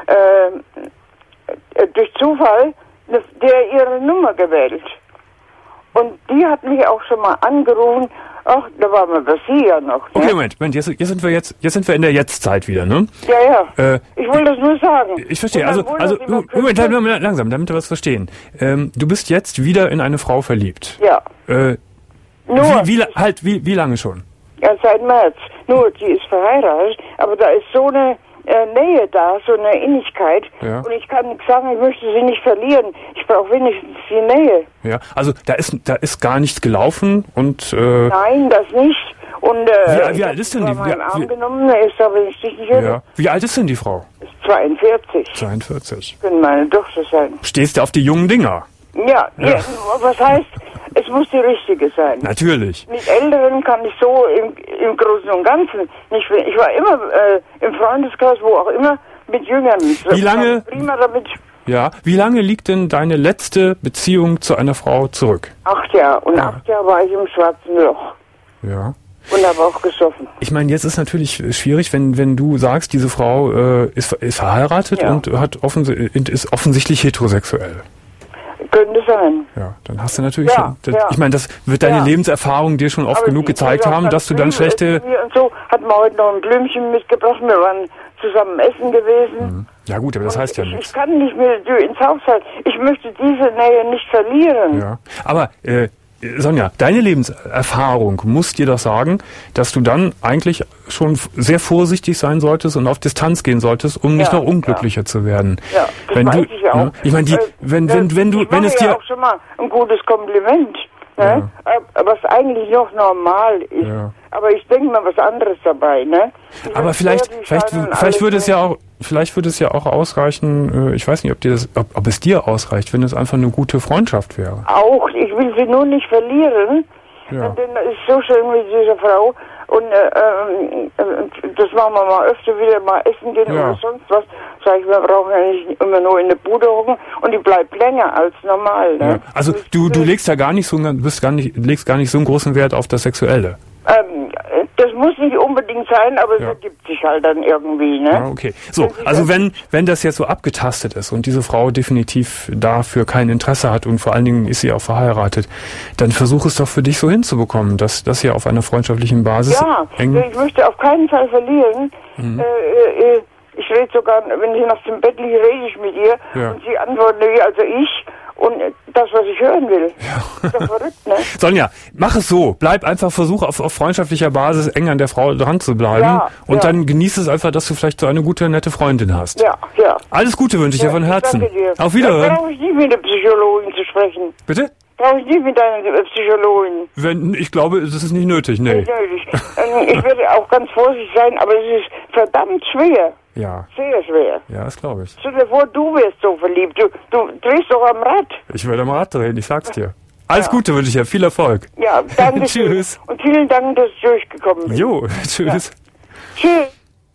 äh, äh, durch Zufall ne- der ihre Nummer gewählt. Und die hat mich auch schon mal angerufen. Ach, da war mal das sie ja noch. Ne? Okay, Moment, Moment, jetzt, jetzt sind wir jetzt jetzt sind wir in der Jetztzeit wieder, ne? Ja, ja. Äh, ich wollte das nur sagen. Ich verstehe. Und Also, dann also wundert sie mal Moment, plötzlich- Moment, langsam, damit wir was verstehen. Ähm, du bist jetzt wieder in eine Frau verliebt. Ja. Äh, Nur, wie, wie, la- halt, wie, wie lange schon? ja, seit März. Nur, die ist verheiratet, aber da ist so eine äh, Nähe da, so eine Innigkeit. Ja. Und ich kann nichts sagen, ich möchte sie nicht verlieren. Ich brauche wenigstens die Nähe. Ja, also da ist da ist gar nichts gelaufen und äh, Nein, das nicht. Und, äh, Wie- wie alt ist denn ich die- habe meinen wie- Arm wie- genommen, er ist aber nicht richtig höre. ja. Wie alt ist denn die Frau? Ist zweiundvierzig. zweiundvierzig. Können meine Tochter sein. Stehst du auf die jungen Dinger? Ja, ja. was heißt, es es muss die richtige sein. Natürlich. Mit Älteren kann ich so im, im Großen und Ganzen nicht. Ich war immer äh, im Freundeskreis, wo auch immer, mit Jüngern. Wie lange? Prima damit. Ja. Wie lange liegt denn deine letzte Beziehung zu einer Frau zurück? Acht Jahre. Und Ja. acht Jahre war ich im Schwarzen Loch. Ja. Und habe auch gesoffen. Ich meine, jetzt ist natürlich schwierig, wenn wenn du sagst, diese Frau äh, ist, ist verheiratet Ja. und hat offens ist offensichtlich heterosexuell. Könnte sein. Ja, dann hast du natürlich Ja, schon, das, ja. ich meine, das wird deine Ja. Lebenserfahrung dir schon oft Aber genug die- gezeigt die haben, sagt, dass du dann Blümchen schlechte... essen wir Und so hat man heute noch ein Blümchen mitgebracht. Wir waren zusammen essen gewesen. Ja gut, aber das Und heißt ja ich, nichts. Ich kann nicht mehr ins Haus halten. Ich möchte diese Nähe nicht verlieren. Ja. Aber äh, Sonja, deine Lebenserfahrung muss dir doch sagen, dass du dann eigentlich schon f- sehr vorsichtig sein solltest und auf Distanz gehen solltest, um nicht Ja, noch unglücklicher zu werden. Ja, das wenn weiß du, ich auch. ne? Ich meine, die, Äh, wenn, das- wenn, wenn du, ich wenn mache es ja dir, auch schon mal ein gutes Kompliment, ne? Äh, was eigentlich noch normal ist. Ja. Aber ich denke mal was anderes dabei, ne? Diese aber vielleicht, Pferde, die vielleicht, scheinen vielleicht alles würde es so- ja auch, vielleicht würde es ja auch ausreichen. Äh, ich weiß nicht, ob dir das, ob, ob es dir ausreicht, wenn es einfach eine gute Freundschaft wäre. Auch, ich will sie nur nicht verlieren. Ja. Denn das ist so schön mit dieser Frau. Und äh, ähm, äh, das machen wir mal öfter wieder mal essen gehen Ja. oder sonst was. Sag ich, wir brauchen ja nicht immer nur in der Bude hocken. Und die bleibt länger als normal. Ne? Ja. Also du, du legst ja gar nicht so, du bist gar nicht, legst gar nicht so einen großen Wert auf das Sexuelle. Ähm, das muss nicht unbedingt sein, aber Ja. es ergibt sich halt dann irgendwie, ne? Ja, okay. So, also wenn, wenn das jetzt so abgetastet ist und diese Frau definitiv dafür kein Interesse hat und vor allen Dingen ist sie auch verheiratet, dann versuch es doch für dich so hinzubekommen, dass das ihr auf einer freundschaftlichen Basis Ja, eng... ich möchte auf keinen Fall verlieren. Mhm. Äh, äh, ich rede sogar, wenn ich nach dem Bett liege, rede ich mit ihr Ja. und sie antwortet, nee, also ich und äh, das, was ich hören will. Ist doch verrückt, ne? Sonja, mach es so. Bleib einfach, versuch auf, auf freundschaftlicher Basis eng an der Frau dran zu bleiben Ja, und ja. dann genieß es einfach, dass du vielleicht so eine gute, nette Freundin hast. Ja, ja. Alles Gute wünsche ich dir Ja, von Herzen. danke dir. Auf Wiederhören. Da brauche ich nicht mit der Psychologin zu sprechen. Bitte? Brauche ich nicht mit deiner Psychologin. Wenn, ich glaube, es ist nicht nötig, nee. Nicht nötig. Ähm, ich werde auch ganz vorsichtig sein, aber es ist verdammt schwer. Ja, Sehr schwer. ja, das glaube ich. Stell dir vor, du wärst so verliebt. Du, du drehst doch am Rad. Ich werde am Rad drehen, ich sag's dir. Alles Gute wünsche ich dir, viel Erfolg. Ja, danke schön. Tschüss. Und vielen Dank, dass du durchgekommen bist. Jo, tschüss. Tschüss.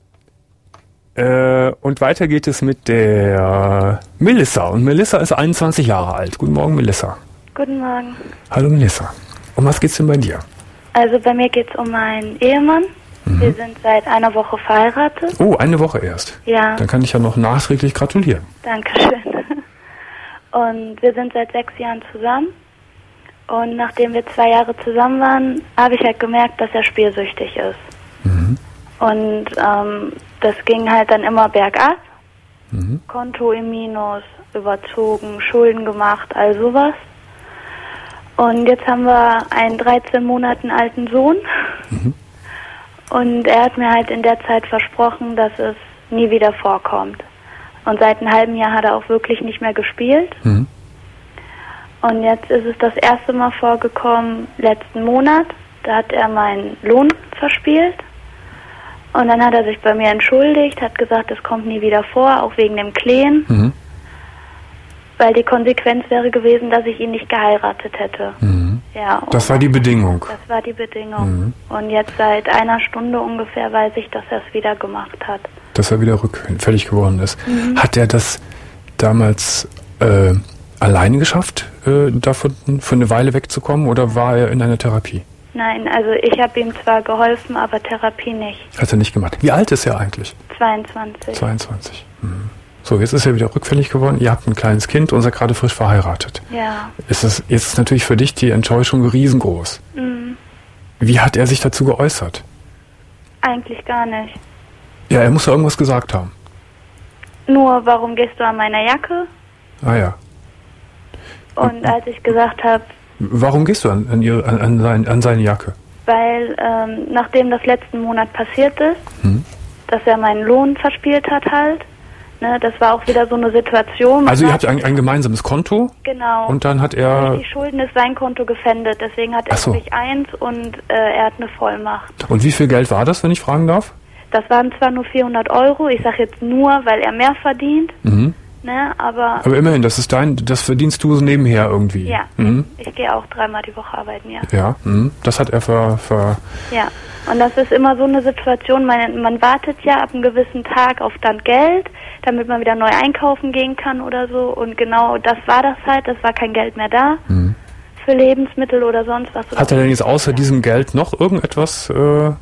Äh, und weiter geht es mit der Melissa. Und Melissa ist einundzwanzig Jahre alt. Guten Morgen, Melissa. Guten Morgen. Hallo, Melissa. Um was geht's denn bei dir? Also bei mir geht es um meinen Ehemann. Wir sind seit einer Woche verheiratet. Oh, eine Woche erst. Ja, Dann kann ich ja noch nachträglich gratulieren. danke schön. Und wir sind seit sechs Jahren zusammen. Und nachdem wir zwei Jahre zusammen waren, habe ich halt gemerkt, dass er spielsüchtig ist. Mhm. Und ähm, das ging halt dann immer bergab. Mhm. Konto im Minus, überzogen, Schulden gemacht, all sowas. Und jetzt haben wir einen dreizehn Monaten alten Sohn. Mhm. Und er hat mir halt in der Zeit versprochen, dass es nie wieder vorkommt. Und seit einem halben Jahr hat er auch wirklich nicht mehr gespielt. Mhm. Und jetzt ist es das erste Mal vorgekommen, letzten Monat. Da hat er meinen Lohn verspielt. Und dann hat er sich bei mir entschuldigt, hat gesagt, es kommt nie wieder vor, auch wegen dem Kleen. Mhm. Weil die Konsequenz wäre gewesen, dass ich ihn nicht geheiratet hätte. Mhm. Ja, Das und war die Bedingung. das war die Bedingung. Mhm. Und jetzt seit einer Stunde ungefähr weiß ich, dass er es wieder gemacht hat. Dass er wieder rückfällig geworden ist. Hat er das damals äh, alleine geschafft, äh, davon für eine Weile wegzukommen, oder war er in einer Therapie? Nein, also ich habe ihm zwar geholfen, aber Therapie nicht. Hat er nicht gemacht. Wie alt ist er eigentlich? zweiundzwanzig. zweiundzwanzig. Mhm. So, jetzt ist er wieder rückfällig geworden. Ihr habt ein kleines Kind und seid gerade frisch verheiratet. Ja. Ist es, jetzt ist natürlich für dich die Enttäuschung riesengroß. Mhm. Wie hat er sich dazu geäußert? Eigentlich gar nicht. Ja, er muss ja irgendwas gesagt haben. Nur, warum gehst du an meiner Jacke? Ah ja. Und als ich gesagt habe, Warum gehst du an, an, ihre, an, an, sein, an seine Jacke? weil ähm, nachdem das letzten Monat passiert ist, Hm? dass er meinen Lohn verspielt hat halt, ne, das war auch wieder so eine Situation. Also ihr Man habt ein, ein gemeinsames Konto Genau. und dann hat er... Die Schulden ist sein Konto gefändet, deswegen hat er Ach so. nicht eins und äh, er hat eine Vollmacht. Und wie viel Geld war das, wenn ich fragen darf? Das waren zwar nur vierhundert Euro, ich sage jetzt nur, weil er mehr verdient, Mhm. Ne, aber, aber immerhin, das ist dein, das verdienst du so nebenher irgendwie. Ja, mhm. ich, ich gehe auch dreimal die Woche arbeiten, ja. Ja, mhm. das hat er ver, ver... Ja, und das ist immer so eine Situation, man, man wartet ja ab einem gewissen Tag auf dann Geld, damit man wieder neu einkaufen gehen kann oder so. Und genau das war das halt, es war kein Geld mehr da mhm. für Lebensmittel oder sonst was. Hat er denn jetzt außer diesem Geld noch irgendetwas, äh, äh,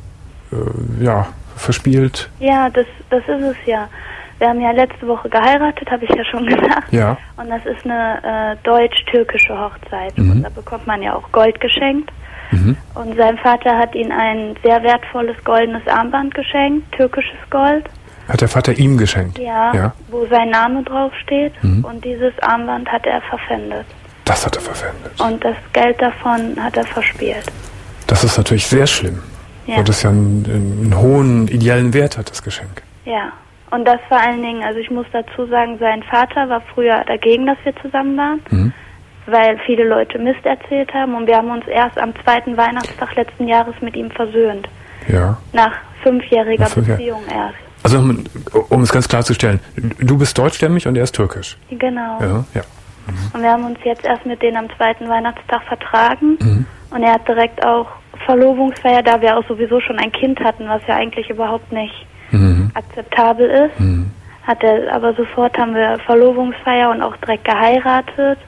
ja, verspielt? Ja, das, das ist es ja. Wir haben ja letzte Woche geheiratet, habe ich ja schon gesagt. Ja. Und das ist eine äh, deutsch-türkische Hochzeit. Mhm. Und da bekommt man ja auch Gold geschenkt. Mhm. Und sein Vater hat ihm ein sehr wertvolles goldenes Armband geschenkt, türkisches Gold. Hat der Vater ihm geschenkt? Ja, ja. wo sein Name draufsteht. Mhm. Und dieses Armband hat er verpfändet. Das hat er verpfändet. Und das Geld davon hat er verspielt. Das ist natürlich sehr schlimm. Ja. Weil das ja einen, einen hohen ideellen Wert hat, das Geschenk. Ja. Und das vor allen Dingen, also ich muss dazu sagen, sein Vater war früher dagegen, dass wir zusammen waren, mhm. weil viele Leute Mist erzählt haben und wir haben uns erst am zweiten Weihnachtstag letzten Jahres mit ihm versöhnt. Ja. Nach fünfjähriger Nach fünf Beziehung erst. Also um es ganz klarzustellen, du bist deutschstämmig und er ist türkisch. Genau. Ja, ja. Mhm. Und wir haben uns jetzt erst mit denen am zweiten Weihnachtstag vertragen mhm. und er hat direkt auch Verlobungsfeier, da wir auch sowieso schon ein Kind hatten, was ja eigentlich überhaupt nicht Mhm. akzeptabel ist, mhm. hat er, aber sofort haben wir Verlobungsfeier und auch direkt geheiratet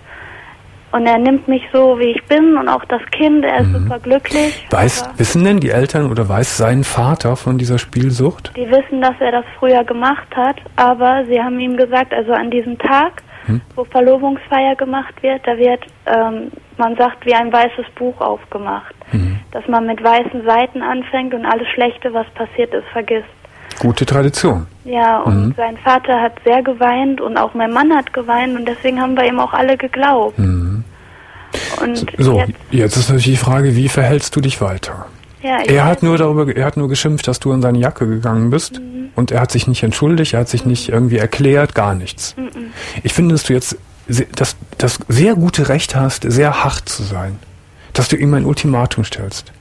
und er nimmt mich so, wie ich bin und auch das Kind, er ist mhm. super glücklich. Weiß, wissen denn die Eltern oder weiß sein Vater von dieser Spielsucht? Die wissen, dass er das früher gemacht hat, aber sie haben ihm gesagt, also an diesem Tag, mhm. wo Verlobungsfeier gemacht wird, da wird, ähm, man sagt, wie ein weißes Buch aufgemacht, mhm. dass man mit weißen Seiten anfängt und alles Schlechte, was passiert ist, vergisst. Gute Tradition. Ja, und mhm. sein Vater hat sehr geweint und auch mein Mann hat geweint und deswegen haben wir ihm auch alle geglaubt. Mhm. Und so, jetzt, jetzt ist natürlich die Frage, wie verhältst du dich weiter? Ja, er hat nur darüber, er hat nur geschimpft, dass du in seine Jacke gegangen bist mhm. und er hat sich nicht entschuldigt, er hat sich mhm. nicht irgendwie erklärt, gar nichts. Mhm. Ich finde, dass du jetzt das, das sehr gute Recht hast, sehr hart zu sein, dass du ihm ein Ultimatum stellst.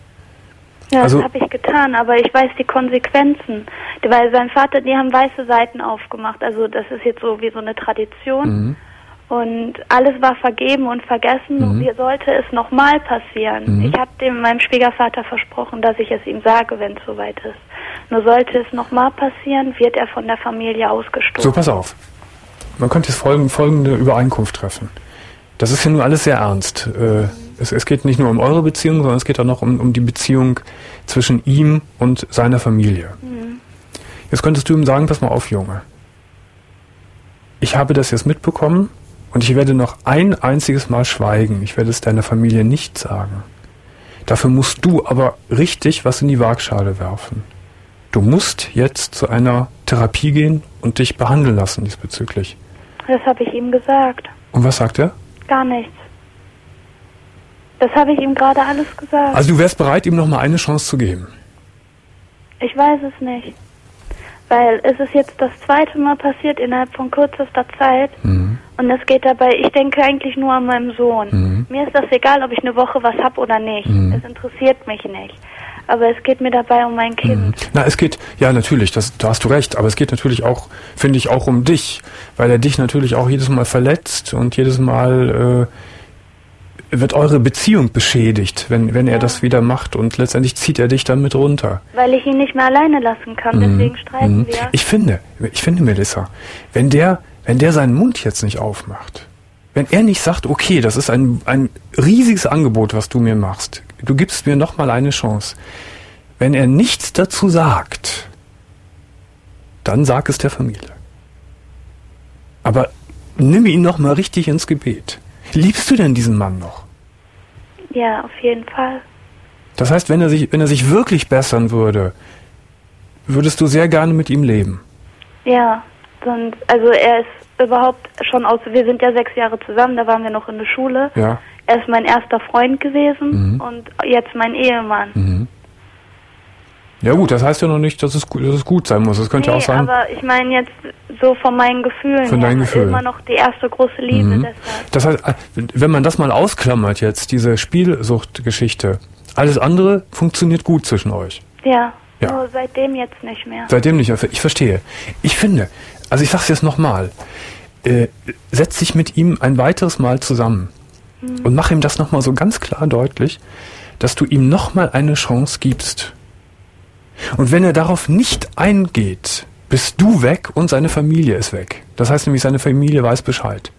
Ja, also, das habe ich getan, aber ich weiß die Konsequenzen. Weil sein Vater, die haben weiße Seiten aufgemacht. Also das ist jetzt so wie so eine Tradition. Mhm. Und alles war vergeben und vergessen. Mhm. Und hier sollte es nochmal passieren. Mhm. Ich habe dem meinem Schwiegervater versprochen, dass ich es ihm sage, wenn es soweit ist. Nur sollte es nochmal passieren, wird er von der Familie ausgestoßen. So, pass auf. Man könnte jetzt folgende, folgende Übereinkunft treffen. Das ist ja nun alles sehr ernst. Äh, es, es geht nicht nur um eure Beziehung, sondern es geht auch noch um, um die Beziehung zwischen ihm und seiner Familie. Mhm. Jetzt könntest du ihm sagen, pass mal auf, Junge. Ich habe das jetzt mitbekommen und ich werde noch ein einziges Mal schweigen. Ich werde es deiner Familie nicht sagen. Dafür musst du aber richtig was in die Waagschale werfen. Du musst jetzt zu einer Therapie gehen und dich behandeln lassen diesbezüglich. Das habe ich ihm gesagt. Und was sagt er? Gar nichts. Das habe ich ihm gerade alles gesagt. Also du wärst bereit, ihm noch mal eine Chance zu geben? Ich weiß es nicht. Weil es ist jetzt das zweite Mal passiert innerhalb von kürzester Zeit. Mhm. Und es geht dabei, ich denke eigentlich nur an meinen Sohn. Mhm. Mir ist das egal, ob ich eine Woche was habe oder nicht. Mhm. Es interessiert mich nicht. Aber es geht mir dabei um mein Kind. Mhm. Na, es geht, ja natürlich, das, da hast du recht, aber es geht natürlich auch, finde ich, auch um dich, weil er dich natürlich auch jedes Mal verletzt und jedes Mal äh, wird eure Beziehung beschädigt, wenn, wenn ja. er das wieder macht und letztendlich zieht er dich dann mit runter. Weil ich ihn nicht mehr alleine lassen kann, mhm. deswegen streiten mhm. wir. Ich finde, ich finde, Melissa, wenn der, wenn der seinen Mund jetzt nicht aufmacht, wenn er nicht sagt, okay, das ist ein, ein riesiges Angebot, was du mir machst, du gibst mir noch mal eine Chance. Wenn er nichts dazu sagt, dann sag es der Familie. Aber nimm ihn noch mal richtig ins Gebet. Liebst du denn diesen Mann noch? Ja, auf jeden Fall. Das heißt, wenn er sich, wenn er sich wirklich bessern würde, würdest du sehr gerne mit ihm leben? Ja, sonst, also er ist überhaupt schon aus, wir sind ja sechs Jahre zusammen, da waren wir noch in der Schule. Ja. Er ist mein erster Freund gewesen mhm. und jetzt mein Ehemann. Mhm. Ja gut, das heißt ja noch nicht, dass es, dass es gut sein muss. Das könnte nee, auch sein. Aber ich meine jetzt so von meinen Gefühlen von her, deinen Gefühlen. immer noch die erste große Liebe. Mhm. Deshalb. Das heißt, wenn man das mal ausklammert jetzt, diese Spielsuchtgeschichte, alles andere funktioniert gut zwischen euch. Ja, ja. Nur seitdem jetzt nicht mehr. Seitdem nicht mehr. Ich verstehe. Ich finde, also ich sag's jetzt nochmal, äh, setz dich mit ihm ein weiteres Mal zusammen mhm. und mach ihm das nochmal so ganz klar deutlich, dass du ihm nochmal eine Chance gibst. Und wenn er darauf nicht eingeht, bist du weg und seine Familie ist weg. Das heißt nämlich, seine Familie weiß Bescheid.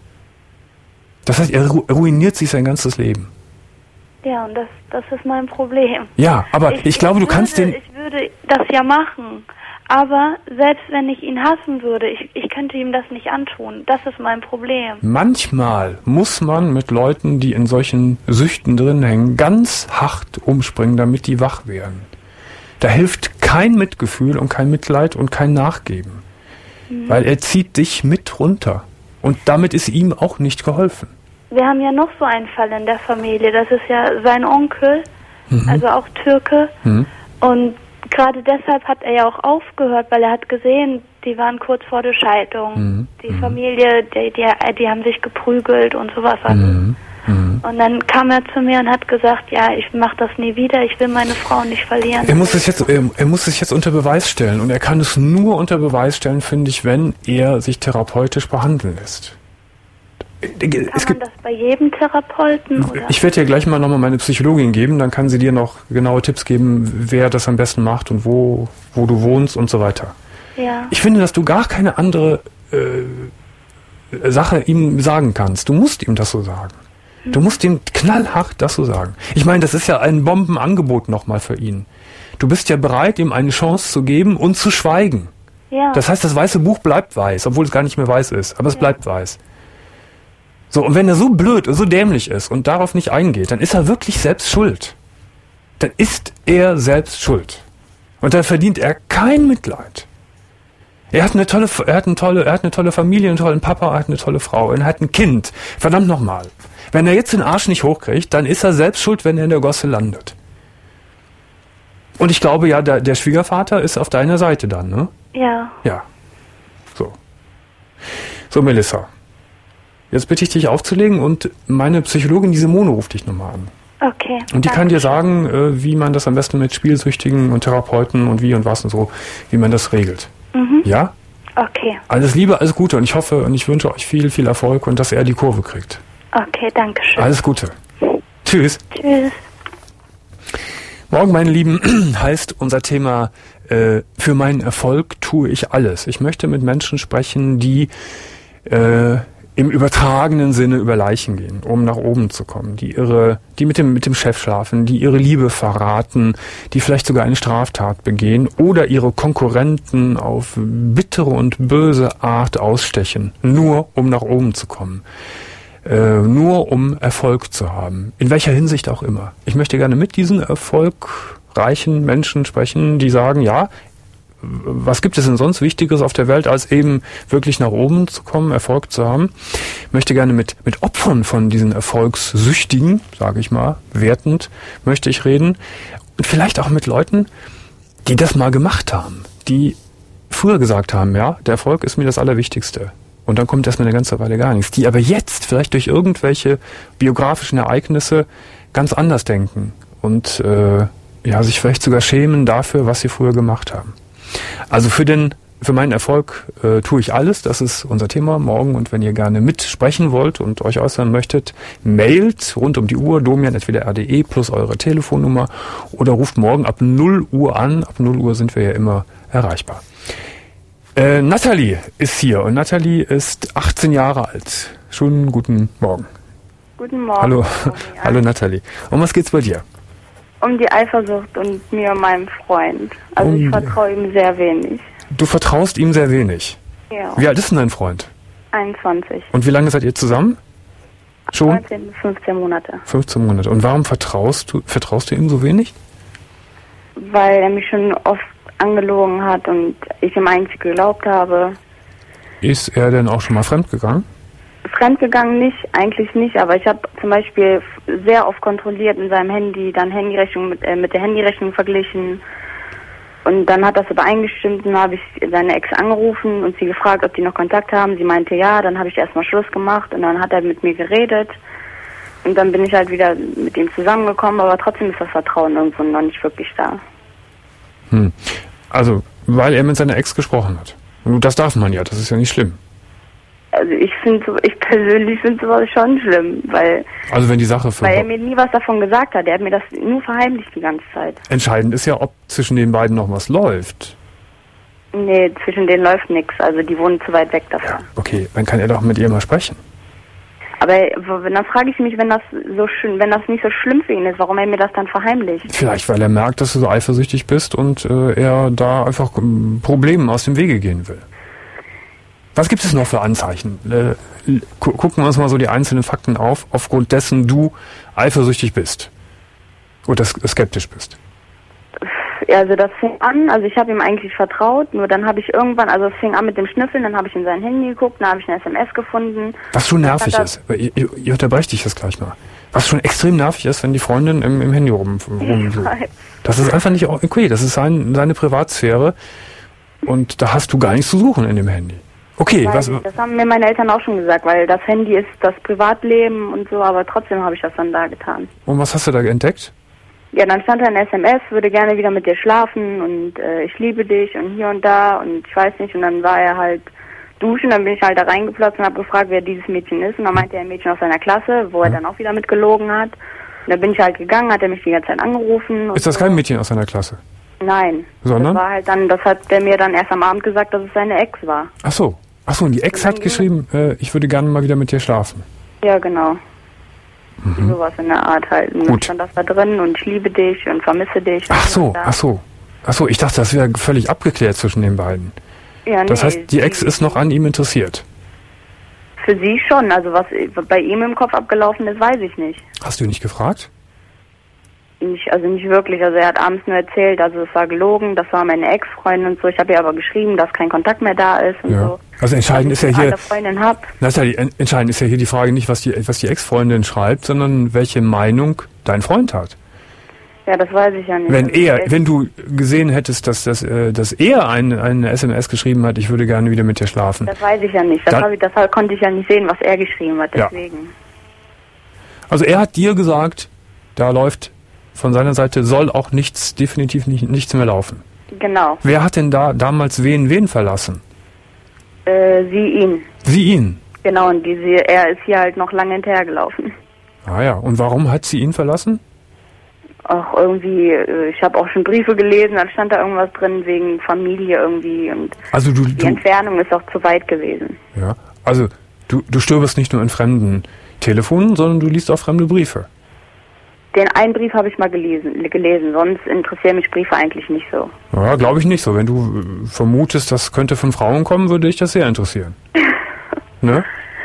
Das heißt, er ru- ruiniert sich sein ganzes Leben. Ja, und das, das ist mein Problem. Ja, aber ich, ich glaube, ich du kannst würde, den... Ich würde das ja machen, aber selbst wenn ich ihn hassen würde, ich, ich könnte ihm das nicht antun. Das ist mein Problem. Manchmal muss man mit Leuten, die in solchen Süchten drin hängen, ganz hart umspringen, damit die wach werden. Da hilft kein Mitgefühl und kein Mitleid und kein Nachgeben. Mhm. Weil er zieht dich mit runter. Und damit ist ihm auch nicht geholfen. Wir haben ja noch so einen Fall in der Familie. Das ist ja sein Onkel, mhm. also auch Türke. Mhm. Und gerade deshalb hat er ja auch aufgehört, weil er hat gesehen, die waren kurz vor der Scheidung. Mhm. Die mhm. Familie, die, die, die haben sich geprügelt und sowas. Mhm. Mhm. Und dann kam er zu mir und hat gesagt, ja, ich mache das nie wieder, ich will meine Frau nicht verlieren. Er muss es jetzt, er, er muss es jetzt unter Beweis stellen. Und er kann es nur unter Beweis stellen, finde ich, wenn er sich therapeutisch behandeln lässt. Kann es man das bei jedem Therapeuten? Oder? Ich werde dir gleich mal nochmal meine Psychologin geben, dann kann sie dir noch genaue Tipps geben, wer das am besten macht und wo, wo du wohnst und so weiter. Ja. Ich finde, dass du gar keine andere äh, Sache ihm sagen kannst. Du musst ihm das so sagen. Du musst ihm knallhart das so sagen. Ich meine, das ist ja ein Bombenangebot nochmal für ihn. Du bist ja bereit, ihm eine Chance zu geben und zu schweigen. Ja. Das heißt, das weiße Buch bleibt weiß, obwohl es gar nicht mehr weiß ist. Aber es ja. bleibt weiß. So, und wenn er so blöd und so dämlich ist und darauf nicht eingeht, dann ist er wirklich selbst schuld. Dann ist er selbst schuld. Und dann verdient er kein Mitleid. Er hat eine tolle, er hat eine tolle, er hat eine tolle Familie, einen tollen Papa, er hat eine tolle Frau, er hat ein Kind. Verdammt nochmal. Wenn er jetzt den Arsch nicht hochkriegt, dann ist er selbst schuld, wenn er in der Gosse landet. Und ich glaube ja, der, der Schwiegervater ist auf deiner Seite dann, ne? Ja. Ja. So. So, Melissa. Jetzt bitte ich dich aufzulegen und meine Psychologin, die Simone, ruft dich nochmal an. Okay. Und die kann dir sagen, äh, wie man das am besten mit Spielsüchtigen und Therapeuten und wie und was und so, wie man das regelt. Mhm. Ja? Okay. Alles Liebe, alles Gute und ich hoffe und ich wünsche euch viel, viel Erfolg und dass er die Kurve kriegt. Okay, danke schön. Alles Gute. Tschüss. Tschüss. Morgen, meine Lieben, heißt unser Thema äh, für meinen Erfolg tue ich alles. Ich möchte mit Menschen sprechen, die äh, im übertragenen Sinne über Leichen gehen, um nach oben zu kommen, die ihre, die mit dem mit dem Chef schlafen, die ihre Liebe verraten, die vielleicht sogar eine Straftat begehen oder ihre Konkurrenten auf bittere und böse Art ausstechen, nur um nach oben zu kommen. Äh, nur um Erfolg zu haben. In welcher Hinsicht auch immer. Ich möchte gerne mit diesen erfolgreichen Menschen sprechen, die sagen, ja, was gibt es denn sonst Wichtigeres auf der Welt, als eben wirklich nach oben zu kommen, Erfolg zu haben. Ich möchte gerne mit, mit Opfern von diesen Erfolgssüchtigen, sage ich mal, wertend, möchte ich reden. Und vielleicht auch mit Leuten, die das mal gemacht haben, die früher gesagt haben, ja, der Erfolg ist mir das Allerwichtigste. Und dann kommt erstmal eine ganze Weile gar nichts. Die aber jetzt vielleicht durch irgendwelche biografischen Ereignisse ganz anders denken und äh, ja sich vielleicht sogar schämen dafür, was sie früher gemacht haben. Also für den für meinen Erfolg äh, tue ich alles. Das ist unser Thema morgen. Und wenn ihr gerne mitsprechen wollt und euch äußern möchtet, mailt rund um die Uhr domian at w d r punkt d e plus eure Telefonnummer oder ruft morgen ab null Uhr an. Ab null Uhr sind wir ja immer erreichbar. Äh, Nathalie ist hier und Nathalie ist achtzehn Jahre alt. Schönen guten Morgen. Guten Morgen. Hallo, hallo Nathalie. Um was geht's bei dir? Um die Eifersucht und mir und meinem Freund. Also um, ich vertraue ihm sehr wenig. Du vertraust ihm sehr wenig? Ja. Wie alt ist denn dein Freund? einundzwanzig. Und wie lange seid ihr zusammen? Schon? neunzehn, fünfzehn Monate. fünfzehn Monate. Und warum vertraust du, vertraust du ihm so wenig? Weil er mich schon oft angelogen hat und ich ihm eigentlich geglaubt habe. Ist er denn auch schon mal fremdgegangen? Fremdgegangen nicht, eigentlich nicht, aber ich habe zum Beispiel sehr oft kontrolliert in seinem Handy, dann Handyrechnung mit, äh, mit der Handyrechnung verglichen und dann hat das aber eingestimmt und dann habe ich seine Ex angerufen und sie gefragt, ob die noch Kontakt haben. Sie meinte ja, dann habe ich erstmal Schluss gemacht und dann hat er mit mir geredet und dann bin ich halt wieder mit ihm zusammengekommen, aber trotzdem ist das Vertrauen irgendwo noch nicht wirklich da. Hm. Also, weil er mit seiner Ex gesprochen hat. Und das darf man ja, das ist ja nicht schlimm. Also ich finde, so, ich persönlich finde sowas schon schlimm, weil... Also wenn die Sache... Weil er mir nie was davon gesagt hat. Er hat mir das nur verheimlicht die ganze Zeit. Entscheidend ist ja, ob zwischen den beiden noch was läuft. Nee, zwischen denen läuft nichts. Also die wohnen zu weit weg davon. Ja, okay, dann kann er doch mit ihr mal sprechen. Aber dann frage ich mich, wenn das so schön, wenn das nicht so schlimm für ihn ist, warum er mir das dann verheimlicht? Vielleicht, weil er merkt, dass du so eifersüchtig bist und äh, er da einfach ähm, Problemen aus dem Wege gehen will. Was gibt es noch für Anzeichen? Äh, gu- gucken wir uns mal so die einzelnen Fakten auf, aufgrund dessen du eifersüchtig bist. Oder skeptisch bist. Also das fing an, also ich habe ihm eigentlich vertraut, nur dann habe ich irgendwann, also es fing an mit dem Schnüffeln, dann habe ich in sein Handy geguckt, dann habe ich eine S M S gefunden. Was schon nervig ist, ihr, ihr, ihr unterbrecht dich das gleich mal. Was schon extrem nervig ist, wenn die Freundin im, im Handy rum, rum Das ist einfach nicht okay, das ist sein, seine Privatsphäre und da hast du gar nichts zu suchen in dem Handy. Okay, weil, was... Das haben mir meine Eltern auch schon gesagt, weil das Handy ist das Privatleben und so, aber trotzdem habe ich das dann da getan. Und was hast du da entdeckt? Ja, dann stand da ein S M S, würde gerne wieder mit dir schlafen und äh, ich liebe dich und hier und da und ich weiß nicht. Und dann war er halt duschen, dann bin ich halt da reingeplotzt und habe gefragt, wer dieses Mädchen ist. Und dann meinte er ein Mädchen aus seiner Klasse, wo er dann auch wieder mitgelogen hat. Und dann bin ich halt gegangen, hat er mich die ganze Zeit angerufen. Und ist das so. Kein Mädchen aus seiner Klasse? Nein. Sondern? Das war halt dann, das hat der mir dann erst am Abend gesagt, dass es seine Ex war. Ach so. Ach so, und die Ex hat geschrieben, äh, ich würde gerne mal wieder mit dir schlafen. Ja, genau. Mhm. Sowas in der Art halt. Und dann stand das da drin und ich liebe dich und vermisse dich. Ach so, ach so. Ach so, ich dachte, das wäre völlig abgeklärt zwischen den beiden. Ja, nee, das heißt, die Ex ist noch an ihm interessiert. Für sie schon. Also was bei ihm im Kopf abgelaufen ist, weiß ich nicht. Hast du ihn nicht gefragt? Nicht, also nicht wirklich. Also er hat abends nur erzählt, also es war gelogen, das war meine Ex-Freundin und so. Ich habe ihr aber geschrieben, dass kein Kontakt mehr da ist und ja. so. Also entscheidend ist ja hier, Freundin hab. Nathalie, entscheidend ist ja hier die Frage nicht, was die, was die Ex-Freundin schreibt, sondern welche Meinung dein Freund hat. Ja, das weiß ich ja nicht. Wenn also er, wenn du gesehen hättest, dass, dass, dass er eine, eine S M S geschrieben hat, ich würde gerne wieder mit dir schlafen. Das weiß ich ja nicht. Das, hab ich, das konnte ich ja nicht sehen, was er geschrieben hat, deswegen. Ja. Also er hat dir gesagt, da läuft von seiner Seite soll auch nichts, definitiv nicht, nichts mehr laufen. Genau. Wer hat denn da damals wen, wen verlassen? Äh, sie ihn. Sie ihn? Genau, und diese, er ist hier halt noch lange hinterhergelaufen. Ah ja, und warum hat sie ihn verlassen? Ach, irgendwie, ich habe auch schon Briefe gelesen, da stand da irgendwas drin wegen Familie irgendwie und also du, die du, Entfernung ist auch zu weit gewesen. Ja, also du, du stöberst nicht nur in fremden Telefonen, sondern du liest auch fremde Briefe. Den einen Brief habe ich mal gelesen, gelesen, sonst interessieren mich Briefe eigentlich nicht so. Ja, glaube ich nicht so. Wenn du vermutest, das könnte von Frauen kommen, würde dich das sehr interessieren. Ne?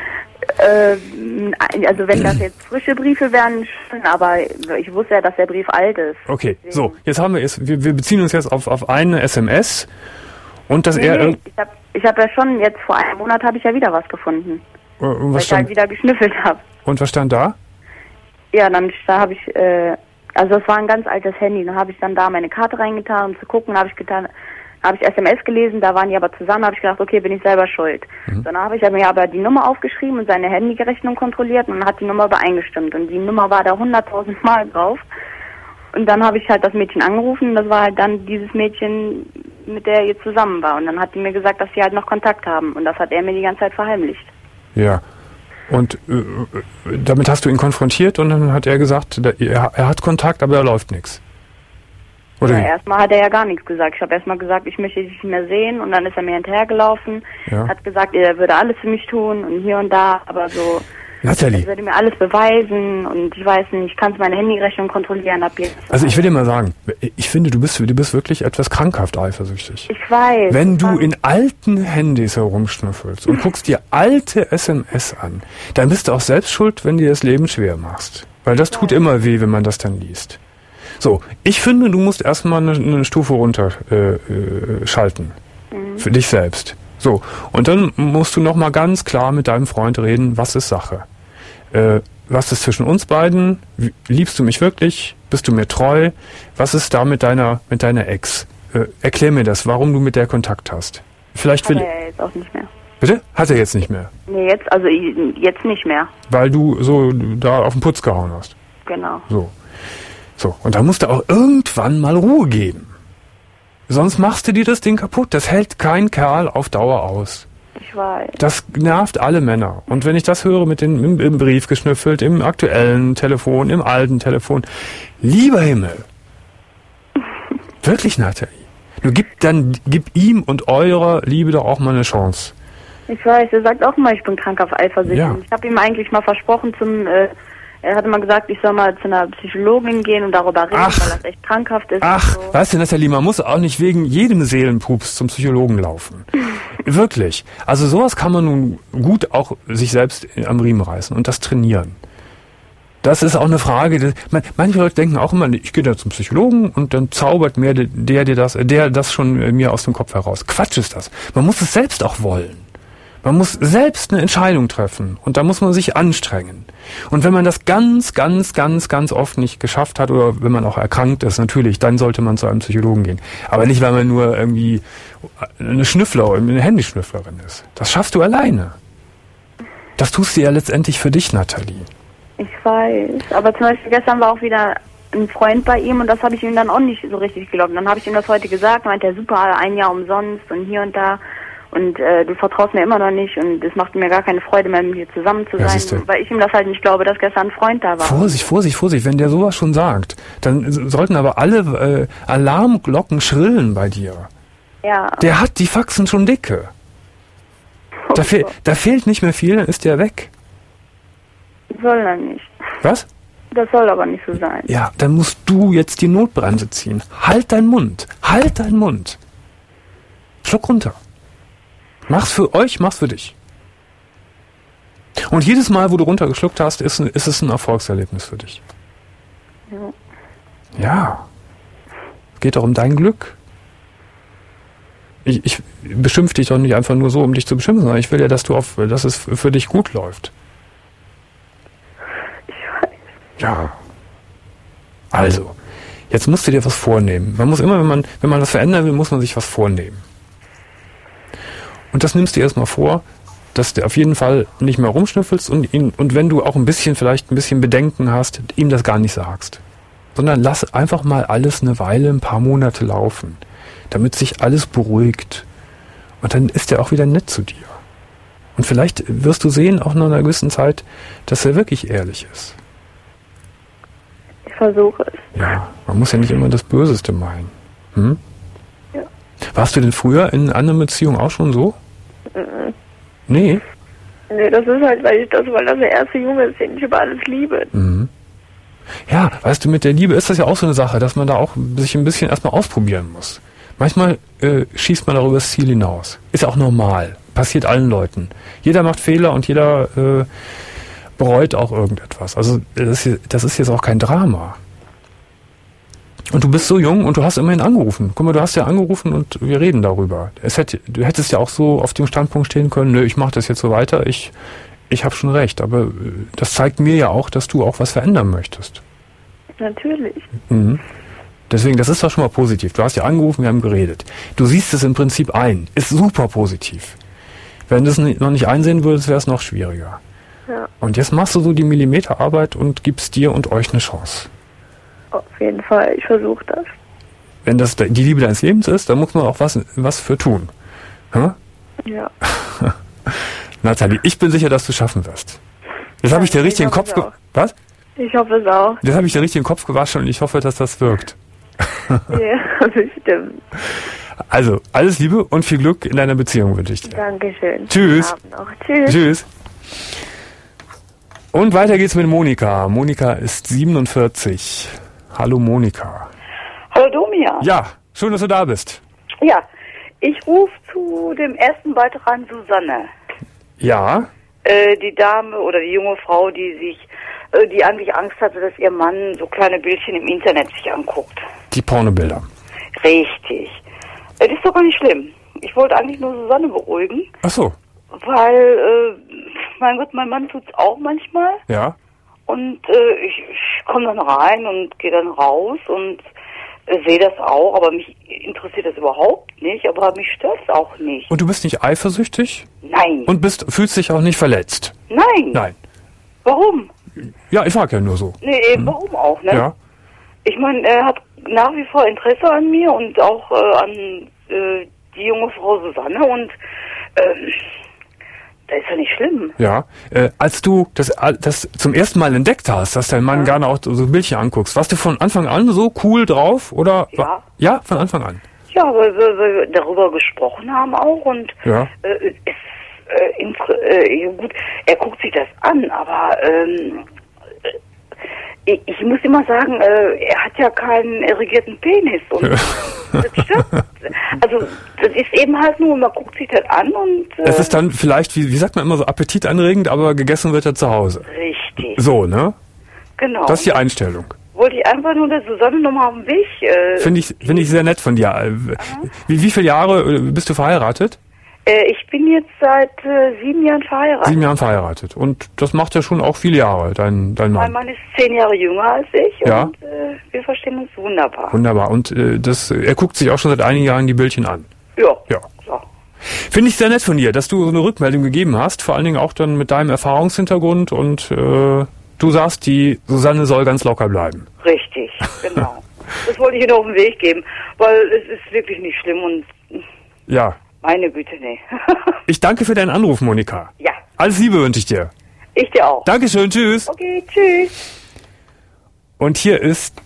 Äh, also wenn das jetzt frische Briefe wären, schon, aber ich wusste ja, dass der Brief alt ist. Okay, deswegen. So, jetzt haben wir es, wir, wir beziehen uns jetzt auf, auf eine S M S und dass nee, er... Nee, ich habe ich hab ja schon, jetzt vor einem Monat habe ich ja wieder was gefunden. Äh, was weil ich stand, halt wieder geschnüffelt habe. Und was stand da? Ja, dann da habe ich, äh, also es war ein ganz altes Handy, dann habe ich dann da meine Karte reingetan, um zu gucken, habe ich getan, habe ich S M S gelesen, da waren die aber zusammen, habe ich gedacht, okay, bin ich selber schuld. Mhm. Dann habe ich mir aber die Nummer aufgeschrieben und seine Handyrechnung kontrolliert und hat die Nummer übereingestimmt und die Nummer war da hunderttausend Mal drauf. Und dann habe ich halt das Mädchen angerufen und das war halt dann dieses Mädchen, mit der er jetzt zusammen war. Und dann hat die mir gesagt, dass sie halt noch Kontakt haben und das hat er mir die ganze Zeit verheimlicht. Ja. Und äh, damit hast du ihn konfrontiert und dann hat er gesagt, er, er hat Kontakt, aber er läuft nichts. Oder ja, erstmal hat er ja gar nichts gesagt. Ich habe erstmal gesagt, ich möchte dich nicht mehr sehen und dann ist er mir hinterhergelaufen, ja. Hat gesagt, er würde alles für mich tun und hier und da, aber so, Nathalie. Er würde mir alles beweisen und ich weiß nicht, ich kann meine Handyrechnung kontrollieren ab jetzt. Also ich will dir mal sagen, ich finde, du bist, du bist wirklich etwas krankhaft eifersüchtig. Ich weiß. Wenn du in alten Handys herumschnüffelst und guckst dir alte S M S an, dann bist du auch selbst schuld, wenn dir das Leben schwer machst. Weil das tut ja. immer weh, wenn man das dann liest. So, ich finde, du musst erstmal eine, eine Stufe runter äh, äh, schalten. Mhm. Für dich selbst. So, und dann musst du nochmal ganz klar mit deinem Freund reden, was ist Sache? Äh, was ist zwischen uns beiden? Wie, liebst du mich wirklich? Bist du mir treu? Was ist da mit deiner, mit deiner Ex? Äh, erklär mir das, warum du mit der Kontakt hast. Vielleicht will. Hat er jetzt auch nicht mehr. Bitte? Hat er jetzt nicht mehr? Nee, jetzt, also jetzt nicht mehr. Weil du so da auf den Putz gehauen hast. Genau. So. So, und da musst du auch irgendwann mal Ruhe geben. Sonst machst du dir das Ding kaputt. Das hält kein Kerl auf Dauer aus. Ich Ich weiß. Das nervt alle Männer. Und wenn ich das höre mit den, im, im Brief geschnüffelt, im aktuellen Telefon, im alten Telefon, lieber Himmel. Wirklich, Nathalie. Du gib dann, gib ihm und eurer Liebe doch auch mal eine Chance. Ich weiß, er sagt auch mal, ich bin krank auf Eifersucht. Ja. Ich habe ihm eigentlich mal versprochen zum, äh, er hatte mal gesagt, ich soll mal zu einer Psychologin gehen und darüber reden, Ach. weil das echt krankhaft ist. Ach, und so. weißt du, Nathalie, man muss auch nicht wegen jedem Seelenpups zum Psychologen laufen. Wirklich. Also sowas kann man nun gut auch sich selbst am Riemen reißen und das trainieren. Das ist auch eine Frage, des, man, manche Leute denken auch immer, ich gehe da zum Psychologen und dann zaubert mir der, der, der das, der das schon äh, mir aus dem Kopf heraus. Quatsch ist das. Man muss es selbst auch wollen. Man muss selbst eine Entscheidung treffen und da muss man sich anstrengen. Und wenn man das ganz, ganz, ganz, ganz oft nicht geschafft hat oder wenn man auch erkrankt ist, natürlich, dann sollte man zu einem Psychologen gehen. Aber nicht, weil man nur irgendwie eine Schnüffler, eine Handyschnüfflerin ist. Das schaffst du alleine. Das tust du ja letztendlich für dich, Nathalie. Ich weiß, aber zum Beispiel gestern war auch wieder ein Freund bei ihm und das habe ich ihm dann auch nicht so richtig geglaubt. Dann habe ich ihm das heute gesagt, meinte er, super, ein Jahr umsonst und hier und da und äh, du vertraust mir immer noch nicht und es macht mir gar keine Freude mehr, mit dir zusammen zu Ja, sein, siehste. weil ich ihm das halt nicht glaube, dass gestern ein Freund da war. Vorsicht, Vorsicht, Vorsicht, wenn der sowas schon sagt, dann sollten aber alle äh, Alarmglocken schrillen bei dir. Ja. Der hat die Faxen schon dicke. Da, fe- da fehlt nicht mehr viel, dann ist der weg. Soll er nicht. Was? Das soll aber nicht so sein. Ja, dann musst du jetzt die Notbremse ziehen. Halt deinen Mund. Halt deinen Mund. Schluck runter. Mach's für euch, mach's für dich. Und jedes Mal, wo du runtergeschluckt hast, ist, ist es ein Erfolgserlebnis für dich. Ja. Ja. Es geht doch um dein Glück. Ich, ich beschimpfe dich doch nicht einfach nur so, um dich zu beschimpfen, sondern ich will ja, dass du auf, dass es für dich gut läuft. Ja. Also, jetzt musst du dir was vornehmen. Man muss immer, wenn man, wenn man was verändern will, muss man sich was vornehmen. Und das nimmst du erstmal vor, dass du auf jeden Fall nicht mehr rumschnüffelst und ihn, und wenn du auch ein bisschen, vielleicht ein bisschen Bedenken hast, ihm das gar nicht sagst. Sondern lass einfach mal alles eine Weile, ein paar Monate laufen, damit sich alles beruhigt. Und dann ist er auch wieder nett zu dir. Und vielleicht wirst du sehen, auch nach einer gewissen Zeit, dass er wirklich ehrlich ist. Ich versuche es. Ja, man muss ja nicht immer das Böseste meinen. Hm? Ja. Warst du denn früher in anderen Beziehungen auch schon so? Mhm. Nee. Nee, das ist halt, weil ich das, weil das der erste Junge ist, den ich über alles liebe. Mhm. Ja, weißt du, mit der Liebe ist das ja auch so eine Sache, dass man da auch sich ein bisschen erstmal ausprobieren muss. Manchmal äh, schießt man darüber das Ziel hinaus. Ist ja auch normal. Passiert allen Leuten. Jeder macht Fehler und jeder äh, bereut auch irgendetwas. Also das ist, das ist jetzt auch kein Drama. Und du bist so jung und du hast immerhin angerufen. Guck mal, du hast ja angerufen und wir reden darüber. Es hätte, du hättest ja auch so auf dem Standpunkt stehen können, nö, ich mache das jetzt so weiter, ich, ich habe schon recht. Aber äh, das zeigt mir ja auch, dass du auch was verändern möchtest. Natürlich. Mhm. Deswegen, das ist doch schon mal positiv. Du hast ja angerufen, wir haben geredet. Du siehst es im Prinzip ein. Ist super positiv. Wenn du es noch nicht einsehen würdest, wäre es noch schwieriger. Ja. Und jetzt machst du so die Millimeterarbeit und gibst dir und euch eine Chance. Auf jeden Fall, ich versuche das. Wenn das die Liebe deines Lebens ist, dann muss man auch was, was für tun. Hm? Ja. Nathalie, ich bin sicher, dass du schaffen wirst. Jetzt habe ich dir richtig den Kopf... Ge- was? Ich hoffe es auch. Jetzt habe ich dir richtig den Kopf gewaschen und ich hoffe, dass das wirkt. Ja, bestimmt. Also, alles Liebe und viel Glück in deiner Beziehung wünsche ich dir. Dankeschön. Tschüss. Guten Abend noch. Tschüss. Tschüss. Und weiter geht's mit Monika. Monika ist siebenundvierzig. Hallo Monika. Hallo Domian. Ja, schön, dass du da bist. Ja, ich rufe zu dem ersten Beitrag an Susanne. Ja. Äh, die Dame oder die junge Frau, die sich, äh, die eigentlich Angst hatte, dass ihr Mann so kleine Bildchen im Internet sich anguckt. Die Pornobilder. Richtig. Äh, das ist doch gar nicht schlimm. Ich wollte eigentlich nur Susanne beruhigen. Ach so. Weil, äh, mein Gott, mein Mann tut's auch manchmal. Ja. Und äh, ich, ich komme dann rein und gehe dann raus und äh, sehe das auch, aber mich interessiert das überhaupt nicht, aber mich stört's auch nicht. Und du bist nicht eifersüchtig? Nein. Und bist, fühlst dich auch nicht verletzt? Nein. Nein. Warum? Ja, ich frage ja nur so. Nee, eben, warum auch, ne? Ja. Ich meine, er hat nach wie vor Interesse an mir und auch äh, an äh, die junge Frau Susanne und ähm, Das ist ja nicht schlimm. Ja. Äh, als du das, das zum ersten Mal entdeckt hast, dass dein Mann ja. gerne auch so Bildchen anguckst, warst du von Anfang an so cool drauf? Oder? Ja. Ja, von Anfang an. Ja, weil wir, wir darüber gesprochen haben auch und ja. äh, es, äh, inter- äh, gut, er guckt sich das an, aber ähm, ich, ich muss immer sagen, äh, er hat ja keinen erregierten Penis und das stimmt. Also das ist eben halt nur, man guckt sich das an und... Äh, es ist dann vielleicht, wie, wie sagt man immer so, appetitanregend, aber gegessen wird er zu Hause. Richtig. So, ne? Genau. Das ist die Einstellung. Wollte ich einfach nur der Susanne nochmal auf den Weg... Äh, Finde ich, find ich sehr nett von dir. Wie, wie viele Jahre bist du verheiratet? Äh, ich bin jetzt seit äh, sieben Jahren verheiratet. Sieben Jahren verheiratet. Und das macht ja schon auch viele Jahre, dein, dein Mann. Mein Mann ist zehn Jahre jünger als ich ja. und äh, wir verstehen uns wunderbar. Wunderbar. Und äh, das, er guckt sich auch schon seit einigen Jahren die Bildchen an. Ja. Ja. So. Finde ich sehr nett von dir, dass du so eine Rückmeldung gegeben hast, vor allen Dingen auch dann mit deinem Erfahrungshintergrund und äh, du sagst, die Susanne soll ganz locker bleiben. Richtig, genau. Das wollte ich Ihnen auf den Weg geben, weil es ist wirklich nicht schlimm und... Ja. Meine Güte, nee. Ich danke für deinen Anruf, Monika. Ja. Alles Liebe wünsche ich dir. Ich dir auch. Dankeschön, tschüss. Okay, tschüss. Und hier ist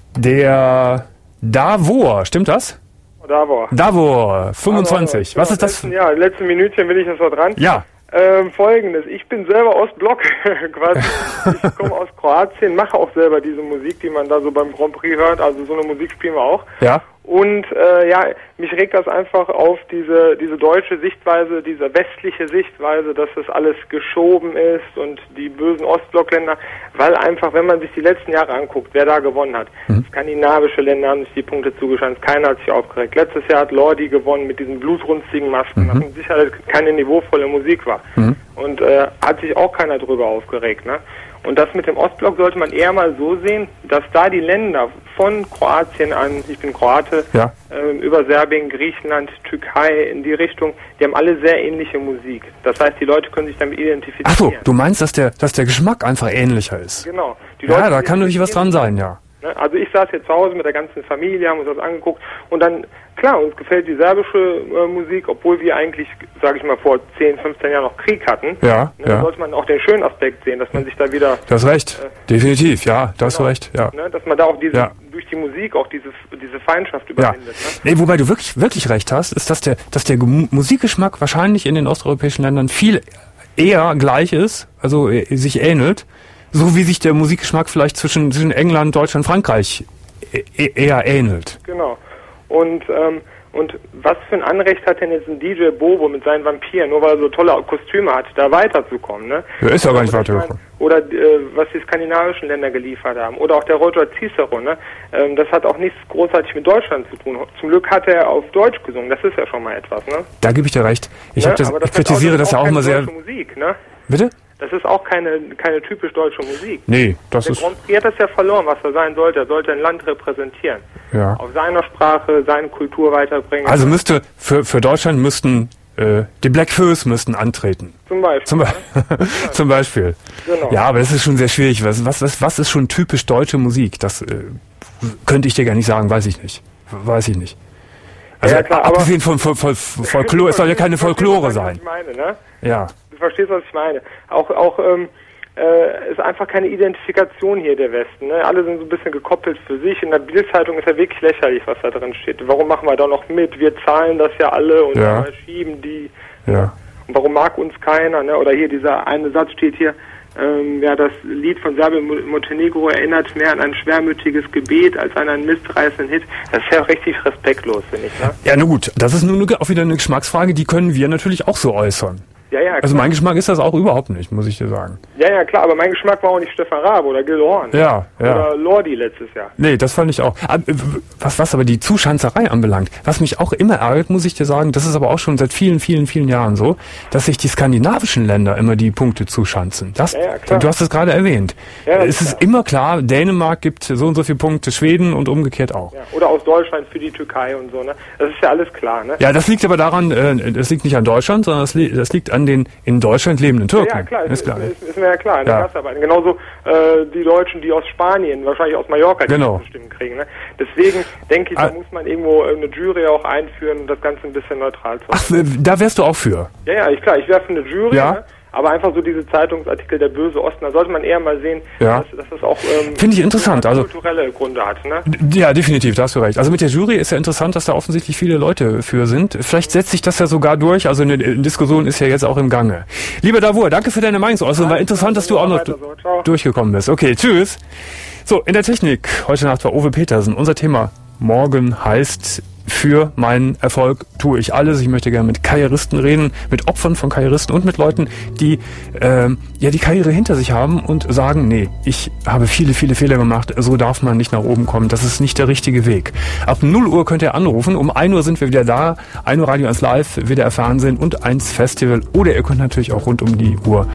der Davor, stimmt das? Davor. Davor, fünfundzwanzig. Davor. Was ist das? Ja, letzten Minütchen will ich das noch dran. Ja. Ähm, Folgendes, ich bin selber Ostblock, quasi. Ich komme aus Kroatien, mache auch selber diese Musik, die man da so beim Grand Prix hört, also so eine Musik spielen wir auch. Ja. Und äh, ja, mich regt das einfach auf diese diese deutsche Sichtweise, diese westliche Sichtweise, dass das alles geschoben ist und die bösen Ostblockländer, weil einfach, wenn man sich die letzten Jahre anguckt, wer da gewonnen hat, mhm. skandinavische Länder haben sich die Punkte zugeschanzt, keiner hat sich aufgeregt. Letztes Jahr hat Lordi gewonnen mit diesen blutrunstigen Masken, mhm. was mit Sicherheit keine niveauvolle Musik war. Mhm. Und äh, hat sich auch keiner drüber aufgeregt, ne? Und das mit dem Ostblock sollte man eher mal so sehen, dass da die Länder von Kroatien an, ich bin Kroate, ja. äh, über Serbien, Griechenland, Türkei in die Richtung, die haben alle sehr ähnliche Musik. Das heißt, die Leute können sich damit identifizieren. Ach so, du meinst, dass der, dass der Geschmack einfach ähnlicher ist? Genau. Die ja, Leute, da kann natürlich was dran sein, ja. Also ich saß jetzt zu Hause mit der ganzen Familie, haben uns das angeguckt und dann, klar, uns gefällt die serbische äh, Musik, obwohl wir eigentlich, sage ich mal, vor zehn, fünfzehn Jahren noch Krieg hatten. Ja, ne, ja. Da sollte man auch den schönen Aspekt sehen, dass man sich da wieder... Du hast recht, äh, definitiv, ja, da hast genau, du recht, ja. Ne, dass man da auch diese, ja. durch die Musik auch diese, diese Feindschaft überwindet. Ja. Ne? Nee, wobei du wirklich, wirklich recht hast, ist, dass der, dass der Musikgeschmack wahrscheinlich in den osteuropäischen Ländern viel eher gleich ist, also äh, sich ähnelt, so wie sich der Musikgeschmack vielleicht zwischen, zwischen England, Deutschland, Frankreich e- eher ähnelt. Genau. Und, ähm, und was für ein Anrecht hat denn jetzt ein D J Bobo mit seinen Vampiren, nur weil er so tolle Kostüme hat, da weiterzukommen, ne? Ja, ist ja gar nicht weitergekommen. Oder äh, was die skandinavischen Länder geliefert haben. Oder auch der Roger Cicero, ne? Ähm, das hat auch nichts großartig mit Deutschland zu tun. Zum Glück hat er auf Deutsch gesungen, das ist ja schon mal etwas, ne? Da gebe ich dir recht. Ich, ne? hab das, Aber das ich kritisiere auch, das das ja auch immer sehr... Musik, ne? Bitte? Das ist auch keine keine typisch deutsche Musik. Nee, das der ist... Der Grand Prix hat das ja verloren, was er sein sollte. Er sollte ein Land repräsentieren. Ja. Auf seiner Sprache, seine Kultur weiterbringen. Also müsste, für, für Deutschland müssten, äh, die Black Foes müssten antreten. Zum Beispiel. Zum, Be- Zum Beispiel. Genau. Ja, aber das ist schon sehr schwierig. Was, was, was, was ist schon typisch deutsche Musik? Das äh, könnte ich dir gar nicht sagen, weiß ich nicht. Weiß ich nicht. Also ja, klar, abgesehen von, von, von Folklore, es soll ja keine Folklore sein. Ich meine, ne? Ja. Du verstehst, was ich meine. Auch, auch, ähm, äh, ist einfach keine Identifikation hier der Westen, ne? Alle sind so ein bisschen gekoppelt für sich. In der Bildzeitung ist ja wirklich lächerlich, was da drin steht. Warum machen wir da noch mit? Wir zahlen das ja alle und ja. schieben die. Ja. Und warum mag uns keiner, ne? Oder hier dieser eine Satz steht hier, ähm, ja, das Lied von Serbien-Montenegro erinnert mehr an ein schwermütiges Gebet als an einen mistreißenden Hit. Das ist ja richtig respektlos, finde ich, ne? Ja, na gut, das ist nun auch wieder eine Geschmacksfrage, die können wir natürlich auch so äußern. Ja, ja, klar. Also mein Geschmack ist das auch überhaupt nicht, muss ich dir sagen. Ja, ja, klar, aber mein Geschmack war auch nicht Stefan Raab oder Gil Horn. Ja, ja. Oder Lordi letztes Jahr. Nee, das fand ich auch. Was, was aber die Zuschanzerei anbelangt, was mich auch immer ärgert, muss ich dir sagen, das ist aber auch schon seit vielen, vielen, vielen Jahren so, dass sich die skandinavischen Länder immer die Punkte zuschanzen. Das, ja, ja, klar. Du hast es gerade erwähnt. Ja, es ist immer klar, Dänemark gibt so und so viele Punkte, Schweden und umgekehrt auch. Ja, oder aus Deutschland für die Türkei und so, ne? Das ist ja alles klar, ne? Ja, das liegt aber daran, äh, das liegt nicht an Deutschland, sondern das, li- das liegt an den in Deutschland lebenden Türken. Ja, ja klar, ist, ist, klar. Ist, ist mir ja klar, in ja. der Gastarbeiten. Genauso äh, die Deutschen, die aus Spanien, wahrscheinlich aus Mallorca, die genau. Stimmen kriegen. Ne? Deswegen denke ich, da ah. muss man irgendwo eine Jury auch einführen, um das Ganze ein bisschen neutral zu machen. Ach, da wärst du auch für? Ja, ja, ich, klar, ich wäre für eine Jury, ja. ne? Aber einfach so diese Zeitungsartikel, der böse Osten, da sollte man eher mal sehen, ja. dass, dass das auch ähm, Finde ich interessant. Also kulturelle Gründe hat. Ne? Ja, definitiv, da hast du recht. Also mit der Jury ist ja interessant, dass da offensichtlich viele Leute für sind. Vielleicht setzt sich das ja sogar durch. Also eine Diskussion ist ja jetzt auch im Gange. Lieber Davor, danke für deine Meinungsäußerung. War interessant, dass du auch noch so. durchgekommen bist. Okay, tschüss. So, in der Technik heute Nacht war Uwe Petersen. Unser Thema morgen heißt: Für meinen Erfolg tue ich alles. Ich möchte gerne mit Karrieristen reden, mit Opfern von Karrieristen und mit Leuten, die ähm, ja die Karriere hinter sich haben und sagen, nee, ich habe viele, viele Fehler gemacht, so darf man nicht nach oben kommen, das ist nicht der richtige Weg. Ab null Uhr könnt ihr anrufen, um ein Uhr sind wir wieder da, ein Uhr Radio eins Live, W D R Fernsehen und eins Festival, oder ihr könnt natürlich auch rund um die Uhr